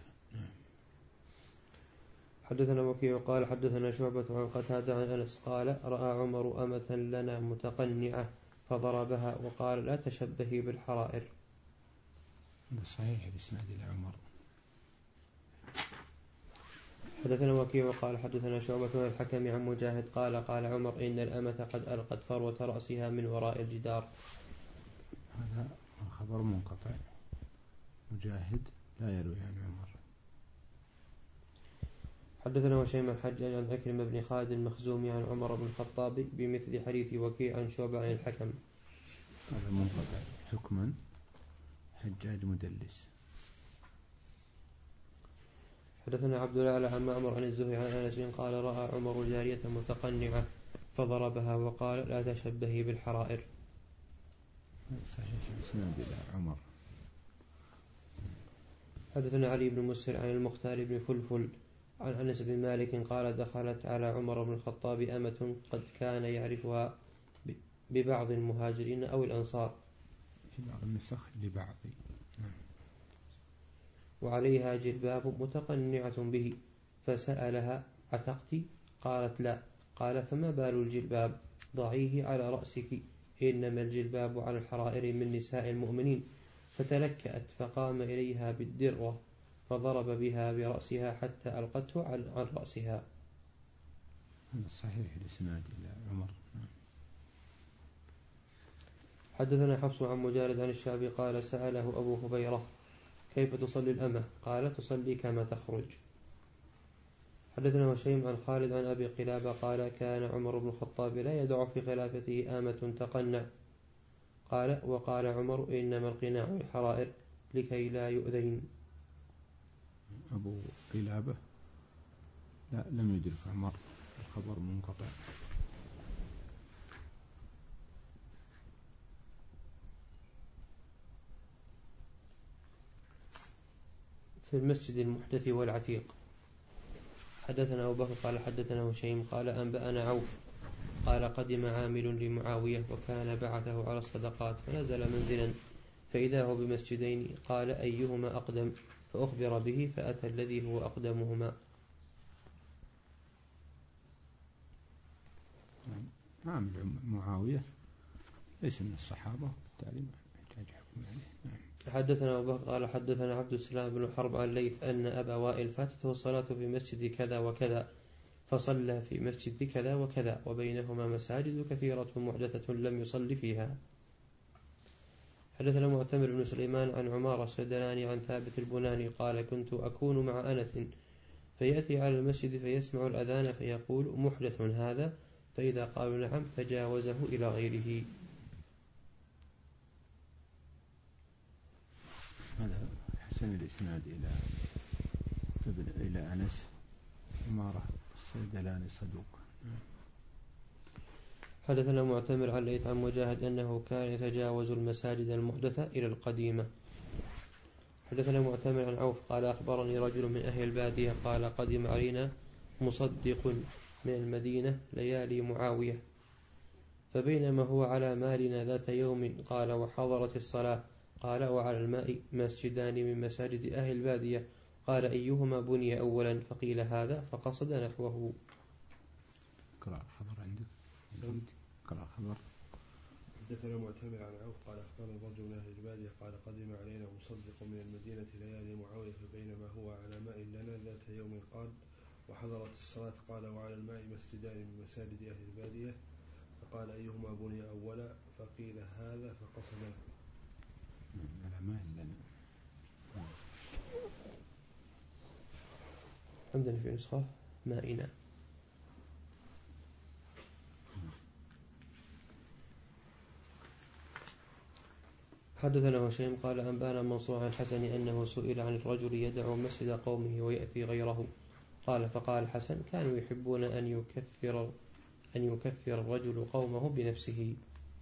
حدثنا وكيع قال حدثنا شعبة عن قتادة عن أنس قال رأى عمر أمة لنا متقنعة فضربها وقال لا تشبهي بالحرائر. صحيح بإسناد عمر. حدثنا وكيع قال حدثنا شعبة عن الحكم عن مجاهد قال قال عمر إن الأمة قد ألقت فروة رأسها من وراء الجدار. هذا خبر منقطع، مجاهد لا يروي عن عمر. حدثنا وشيم الحجاج عن عكرمة بن خالد المخزومي عن عمر بن الخطاب بمثل حديث وكيع عن شعبة عن الحكم. هذا منقطع حكما، حجاج مدلس. حدثنا عبد الأعلى عن معمر عن الزهري عن أنس قال رأى عمر جارية متقنعة فضربها وقال لا تشبهي بالحرائر. صحيح بإسناد إلى عمر. حدثنا علي بن مسهر عن المختار بن فلفل عن أنس بن مالك قال دخلت على عمر بن الخطاب أمة قد كان يعرفها ببعض المهاجرين أو الأنصار، في بعض النسخ لبعض، وعليها جلباب متقنعة به، فسألها عتقت؟ قالت لا. قال فما بال الجلباب؟ ضعيه على رأسك، إنما الجلباب على الحرائر من نساء المؤمنين. فتلكأت فقام إليها بالدرة فضرب بها برأسها حتى ألقته عن رأسها. صحيح الإسناد إلى عمر. حدثنا حفص عن مجالد عن الشعبي قال سأله أبو هبيرة كيف تصلي الأمة؟ قال تصلي كما تخرج. حدثنا وشيم عن خالد عن أبي قلابة قال كان عمر بن الخطاب لا يدع في خلافته آمة تقنع. قال وقال عمر إنما القناع الحرائر لكي لا يؤذين. أبو قلابة لا لم يدرك عمر، الخبر منقطع. في المسجد المحدث والعتيق. حدثنا أبو بكر قال حدثنا هشيم قال أنبأنا عوف قال قدم عامل لمعاوية وكان بعثه على الصدقات فنزل منزلا فإذا هو بمسجدين قال أيهما أقدم؟ فأخبر به فأتى الذي هو أقدمهما. عامل معاوية ليس من الصحابة بالتالي يحتاج حكم عليه. حدثنا أبو بكر قال حدثنا عبد السلام بن حرب عن الليث أن أبا وائل فاتته الصلاة في مسجد كذا وكذا فصلى في مسجد كذا وكذا وبينهما مساجد كثيرة محدثة لم يصل فيها. حدثنا معتمر بن سليمان عن عمارة السدلاني عن ثابت البناني قال كنت أكون مع أنس فيأتي على المسجد فيسمع الأذان فيقول محدث هذا، فإذا قالوا نعم تجاوزه إلى غيره. هذا حسن الإسناد إلى ابن إلى أنس. عمارة السدلاني صدوق. حدثنا معتمر عن ليث عن مجاهد أنه كان يتجاوز المساجد المحدثة إلى القديمة. حدثنا معتمر عن عوف قال أخبرني رجل من أهل البادية قال قدم علينا مصدق من المدينة ليالي معاوية، فبينما هو على مالنا ذات يوم قال وحضرت الصلاة قال وعلى الماء مسجدان من مساجد أهل البادية قال أيهما بني أولا؟ فقيل هذا فقصد نحوه. قرأ الخبر عندك. قرأ الخبر. حدثنا معتمر عن عوف قال أخبرنا رجل من أهل البادية قال قدم علينا مصدق من المدينة ليالي معاوية فبينما هو على ماء لنا ذات يوم قال وحضرت الصلاة قال وعلى الماء مسجدان من مساجد أهل البادية فقال أيهما بني أولا؟ فقيل هذا فقصد على ماء لنا. عندنا في نسخة مائنا. حدثنا هشيم قال أنبانا منصور عن الحسن أنه سئل عن الرجل يدع مسجد قومه ويأتي غيره قال فقال الحسن كانوا يحبون أن يكثر أن يكفر الرجل قومه بنفسه.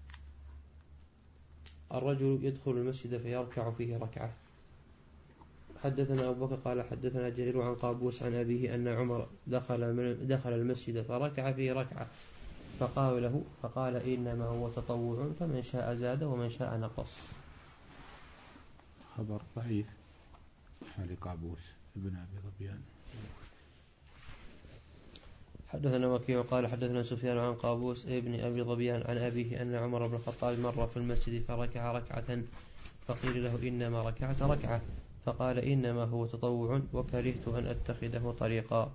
الرجل يدخل المسجد فيركع فيه ركعة. حدثنا أبو بكر قال حدثنا جرير عن قابوس عن أبيه أن عمر دخل, دخل المسجد فركع فيه ركعة فقال له فقال إنما هو تطوع فمن شاء زاد ومن شاء نقص. خبر ضعيف حال قابوس ابن أبي ظبيان. حدثنا وكيع قال حدثنا سفيان عن قابوس ابن أبي ظبيان عن أبيه أن عمر بن الخطاب مر في المسجد فركع ركعة فقيل له إنما ركعت ركعة فقال إنما هو تطوع وكرهت أن أتخذه طريقا.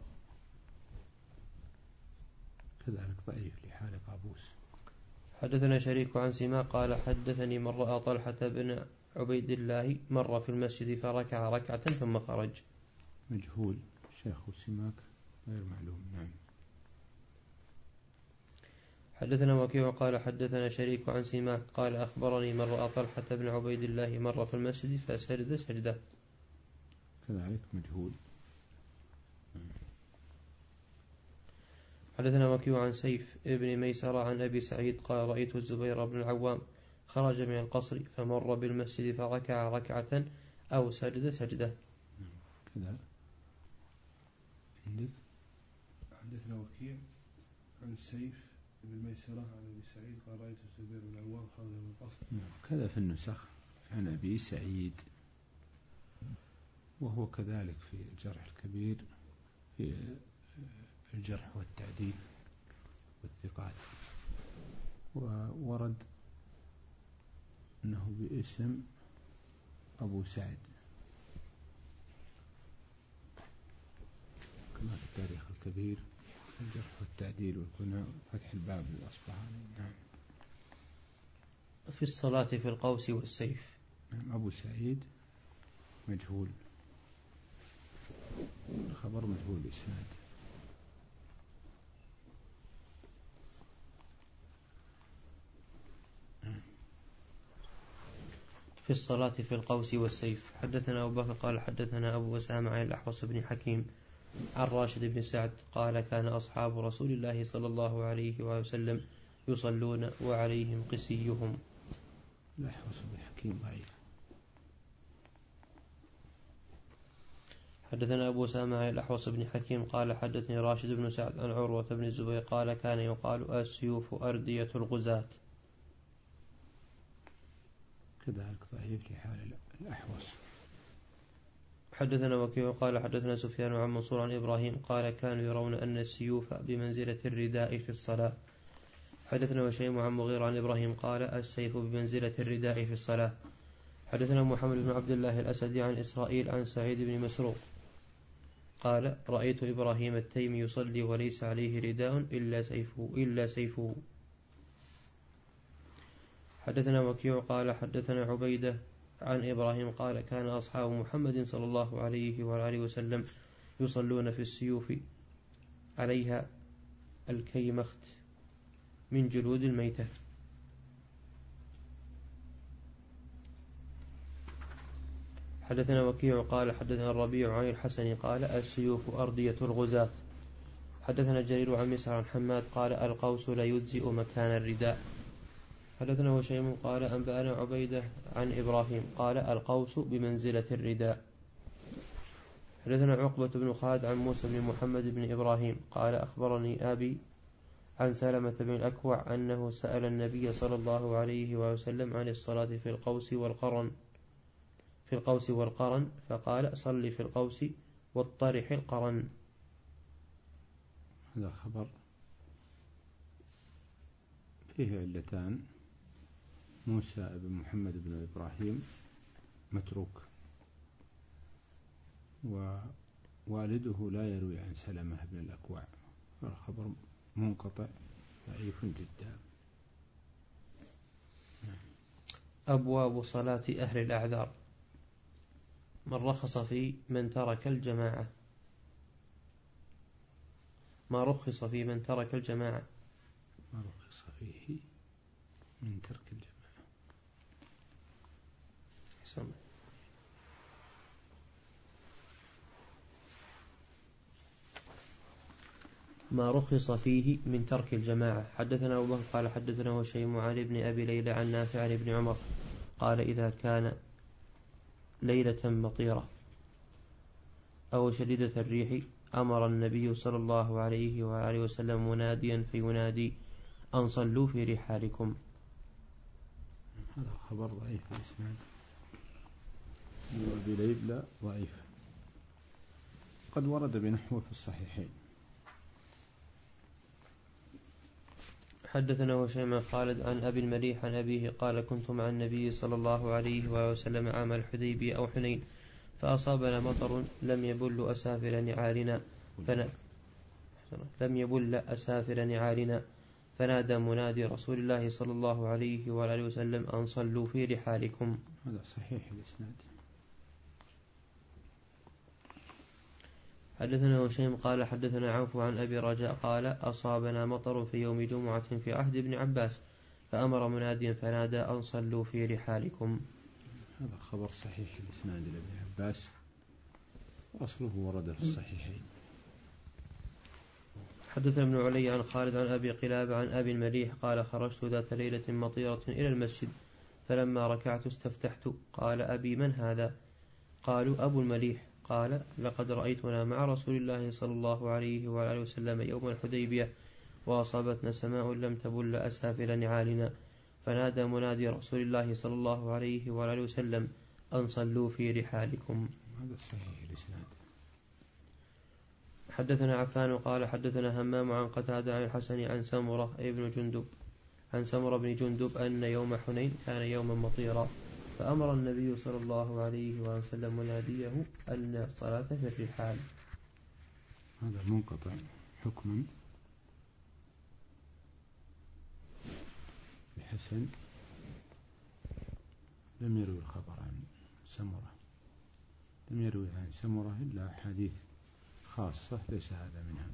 كذلك ضعيف لحال قابوس. حدثنا شريك عن سماء قال حدثني من رأى طلحة بن عبيد الله مر في المسجد فركع ركعة ثم خرج. مجهول شيخ سماك غير معلوم. نعم. حدثنا وكيع قال حدثنا شريك عن سماك قال أخبرني من رأى طلحة بن عبيد الله مر في المسجد فسجد سجدة. كذلك مجهول. حدثنا وكيع عن سيف ابن ميسرة عن أبي سعيد قال رأيت الزبير بن العوام خرج من القصر فمر بالمسجد فركع ركعة أو سجد سجدة. كذا عندك. حدثنا وكيع عن سيف ابن ميسرة عن أبي سعيد قال رأيت الزبير بن العوام خرج من القصر. كذا في النسخ عن أبي سعيد، وهو كذلك في الجرح الكبير في الجرح والتعديل والثقات، وورد أنه باسم أبو سعد كما في التاريخ الكبير الجرح والتعديل والكنى فتح الباب للأصبهاني. نعم. في الصلاة في القوس والسيف. نعم. أبو سعيد مجهول، الخبر مجهول الإسناد. في الصلاة في القوس والسيف. حدثنا أبو بكر قال حدثنا أبو أسامة عن الأحوص بن حكيم عن راشد بن سعد قال كان أصحاب رسول الله صلى الله عليه وسلم يصلون وعليهم قسيهم. الأحوص بن حكيم ضعيف. حدثنا أبو أسامة عن الأحوص بن حكيم قال حدثني راشد بن سعد عن عروة بن الزبير قال كان يقال السيوف أردية الغزاة. كذلك ضعيف لحال الأحوص. حدثنا وكيع قال حدثنا سفيان عن منصور عن إبراهيم قال كانوا يرون أن السيوف بمنزلة الرداء في الصلاة. حدثنا وشيم عن مغير عن إبراهيم قال السيف بمنزلة الرداء في الصلاة. حدثنا محمد بن عبد الله الأسدي عن إسرائيل عن سعيد بن مسروق قال رأيت إبراهيم التيمي يصلي وليس عليه رداء إلا سيفه, إلا سيفه. حدثنا وكيع قال حدثنا عبيدة عن إبراهيم قال كان أصحاب محمد صلى الله عليه وآله وسلم يصلون في السيوف عليها الكيمخت من جلود الميتة. حدثنا وكيع قال حدثنا الربيع عن الحسن قال السيوف أردية الغزاة. حدثنا جرير عن مسعر عن حماد قال القوس لا يجزئ مكان الرداء. حدثنا وشيم قال أنبأنا عبيدة عن إبراهيم قال القوس بمنزلة الرداء. حدثنا عقبة بن خالد عن موسى بن محمد بن إبراهيم قال أخبرني أبي عن سلمة بن الأكوع أنه سأل النبي صلى الله عليه وسلم عن الصلاة في القوس والقرن في القوس والقرن فقال صل في القوس والطرح القرن. هذا خبر فيه علتان. موسى بن محمد بن إبراهيم متروك، ووالده لا يروي عن سلمة بن الأكوع، فالخبر منقطع ضعيف جدا. أبواب صلاة أهل الأعذار. من رخص في من ترك الجماعة. ما رخص في من ترك الجماعة. ما رخص فيه من ترك الجماعة. حسن. ما رخص فيه من ترك الجماعة. حدثنا أبو بكر قال حدثنا هشيم عن ابن أبي ليلى عن نافع عن ابن عمر قال إذا كان ليلة مطيرة أو شديدة الريح أمر النبي صلى الله عليه وآله وسلم مناديا فينادي أن صلوا في رحالكم. هذا خبر ضعيف الإسناد، ابن أبي ليلى ضعيف، قد ورد بنحوه في الصحيحين. حدثنا هشيم خالد عن أبي المليح عن أبيه قال كنت مع النبي صلى الله عليه وآله وسلم عام الحديبية أو حنين فأصابنا مطر لم يبل أسافر نعالنا فن... لم يبل أسافر نعالنا فنادى منادي رسول الله صلى الله عليه وآله وسلم أن صلوا في رحالكم. هذا صحيح الإسناد. حدثنا هشيم قال حدثنا عوف عن أبي رجاء قال أصابنا مطر في يوم جمعة في عهد ابن عباس فأمر مناديا فنادى أن صلوا في رحالكم. هذا خبر صحيح الإسناد لابن عباس وأصله ورد في الصحيحين. حدثنا ابن علي عن خالد عن أبي قلابة عن أبي المليح قال خرجت ذات ليلة مطيرة إلى المسجد فلما ركعت استفتحت قال أبي من هذا؟ قالوا أبو المليح. قال لقد رأيتنا مع رسول الله صلى الله عليه وآله وسلم يوم الحديبية وأصابتنا سماء لم تبل أسافل نعالنا فنادى منادي رسول الله صلى الله عليه وآله وسلم أن صلوا في رحالكم. هذا صحيح الإسناد. حدثنا عفان قال حدثنا همام عن قتادة عن الحسن عن سمرة ابن جندب عن سمرة بن جندب أن يوم حنين كان يوما مطيرا فأمر النبي صلى الله عليه وسلم مناديه أن الصلاة في الرحال. هذا منقطع حكما الحسن لم يروي الخبر عن سمرة، لم يروي عن سمرة إلا حديث خاصة ليس هذا منها.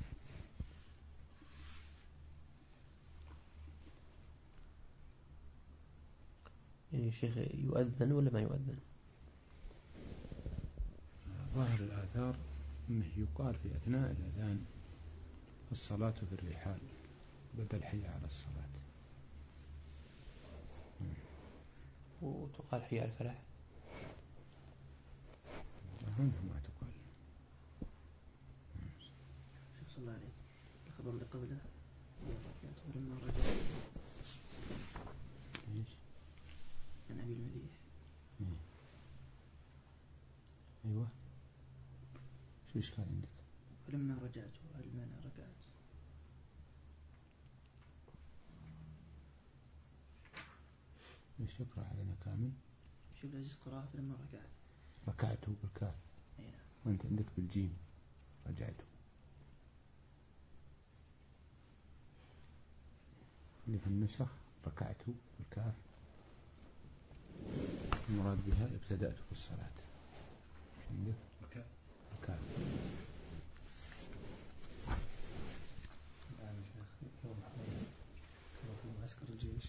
يعني شيخ يؤذن ولا ما يؤذن؟ ظاهر الآثار أنه يقال في أثناء الأذان الصلاة في الرحال بدل حي على الصلاة، وتقال حي على الفلاح. هنا ما تقال. شيخ صلى الله عليه الخبر اللي قبله لما رجع ايش؟ عن أبي المليح. أيوة، شو إشكال عندك؟ فلما رجعت علمنا رجعت ايش يقرأ علينا كامل؟ شو العزيز قراءة فلما رجعت ركعته بالكاف وأنت عندك بالجيم رجعته، اللي في النسخ ركعته بالكاف المراد بها ابتدأت في الصلاة. عندك ركعت ركعت. الآن شيخ يوم حنين كانوا في معسكر الجيش،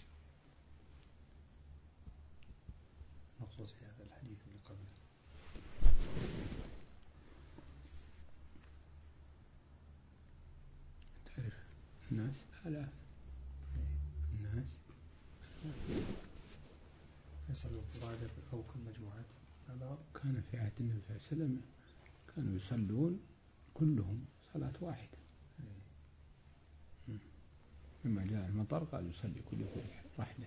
مقصود في هذا الحديث اللي قبله. تعرف الناس آلاف الناس يصلوا فرادى أو كمجموعات. هذا كان في عهد النبي صلى الله عليه وسلم كانوا يصلون كلهم صلاة واحدة، لما جاء المطر قال يصلي كل في رحلة.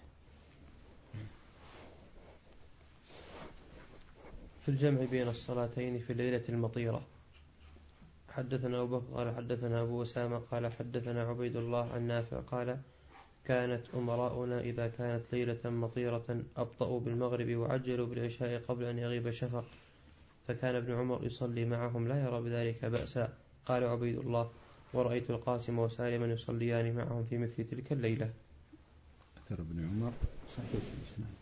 في الجمع بين الصلاتين في الليلة المطيرة. حدثنا أبو بكر قال حدثنا أبو أسامة قال حدثنا عبيد الله عن نافع قال كانت أمراؤنا إذا كانت ليلة مطيرة أبطأوا بالمغرب وعجلوا بالعشاء قبل أن يغيب الشفق، فكان ابن عمر يصلي معهم لا يرى بذلك بأسا. قال عبيد الله ورأيت القاسم وسالما يصليان معهم في مثل تلك الليلة. أثر ابن عمر صحيح الإسناد.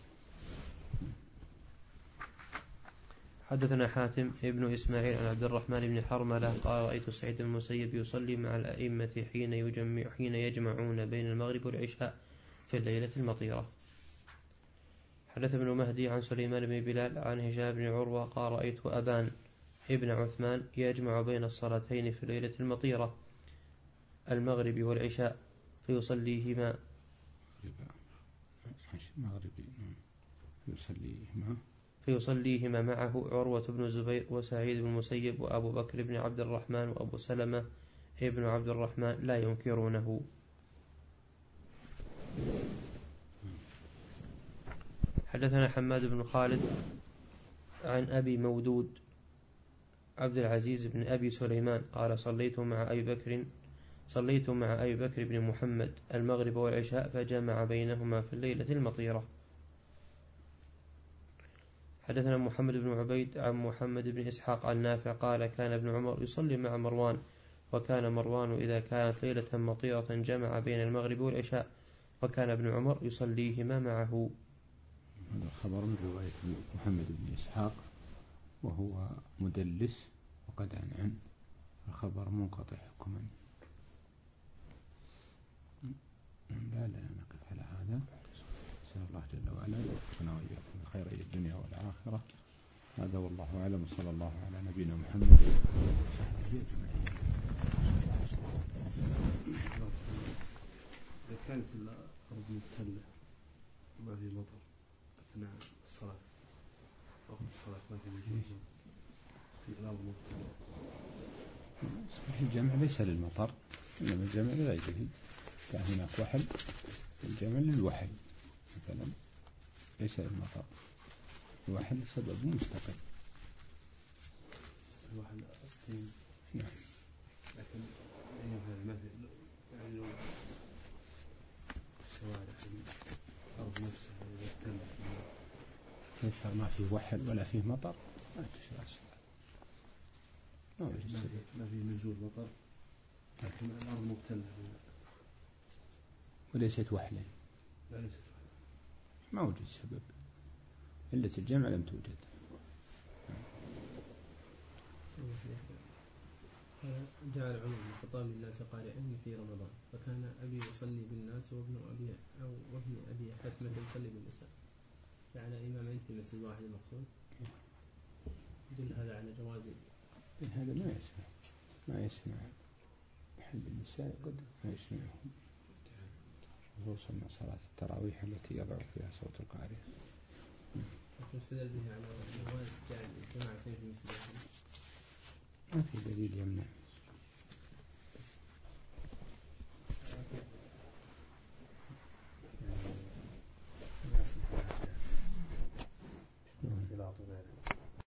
حدثنا حاتم ابن إسماعيل عن عبد الرحمن بن حرملة قال رأيت سعيد بن المسيب يصلي مع الأئمة حين يجمع حين يجمعون بين المغرب والعشاء في الليلة المطيرة. حدث ابن مهدي عن سليمان بن بلال عن هشام بن عروة قال رأيت أبان ابن عثمان يجمع بين الصلاتين في الليلة المطيرة، المغرب والعشاء فيصليهما مغربي يصليهما فيصليهما معه عروة بن الزبير وسعيد بن المسيب وأبو بكر بن عبد الرحمن وأبو سلمة ابن عبد الرحمن لا ينكرونه. حدثنا حماد بن خالد عن أبي مودود عبد العزيز بن أبي سليمان قال صليت مع أبي بكر صليت مع أبي بكر بن محمد المغرب والعشاء فجمع بينهما في الليلة المطيرة. حدثنا محمد بن عبيد عن محمد بن إسحاق عن نافع قال كان ابن عمر يصلي مع مروان وكان مروان إذا كانت ليلة مطيرة جمع بين المغرب والعشاء وكان ابن عمر يصليهما معه. هذا خبر من رواية محمد بن إسحاق وهو مدلس وقد عن عن الخبر منقطع حكما. لا لا نقف على هذا. نسأل الله جل وعلا يوفقنا وإياكم بخير الدنيا والآخرة. هذا والله أعلم. صلى الله على نبينا محمد وصحبه أجمعين. إذا كانت الأرض مبتلة ما في مطر أثناء الصلاة وقت الصلاة ما في مطر في الأرض مبتلة صحيح الجمع ليس للمطر إنما الجمع لغيره. كان هناك وحل الجمع للوحل مثلا ليس للمطر. الوحل سبب مستقل. الوحل الطين نعم. لكن هذا ما في يعني لو شوارع الأرض نفسها مبتلة ليس ما فيه وحل ولا فيه مطر ما تشرع الصلاة. ما فيه نزول مطر لكن الأرض مبتلة وليست وحلا. لا ليست وحلا. ما وجد سبب. علة الجمع لم توجد. جعل عمر بن الخطاب الناس قارئين في رمضان فكان أبي يصلي بالناس وابن أبي أو وابن أبي حتمة يصلي بالنساء يعني إمامين في مسجد واحد المقصود. يدل هذا على جواز. هذا ما يسمع ما يسمع حل النساء قد ما يسمعهم خصوصا صلاة التراويح التي يضع فيها صوت القارئ. يستدل به على جواز جعل جماعتين في مسجد. ما في دليل يمنع.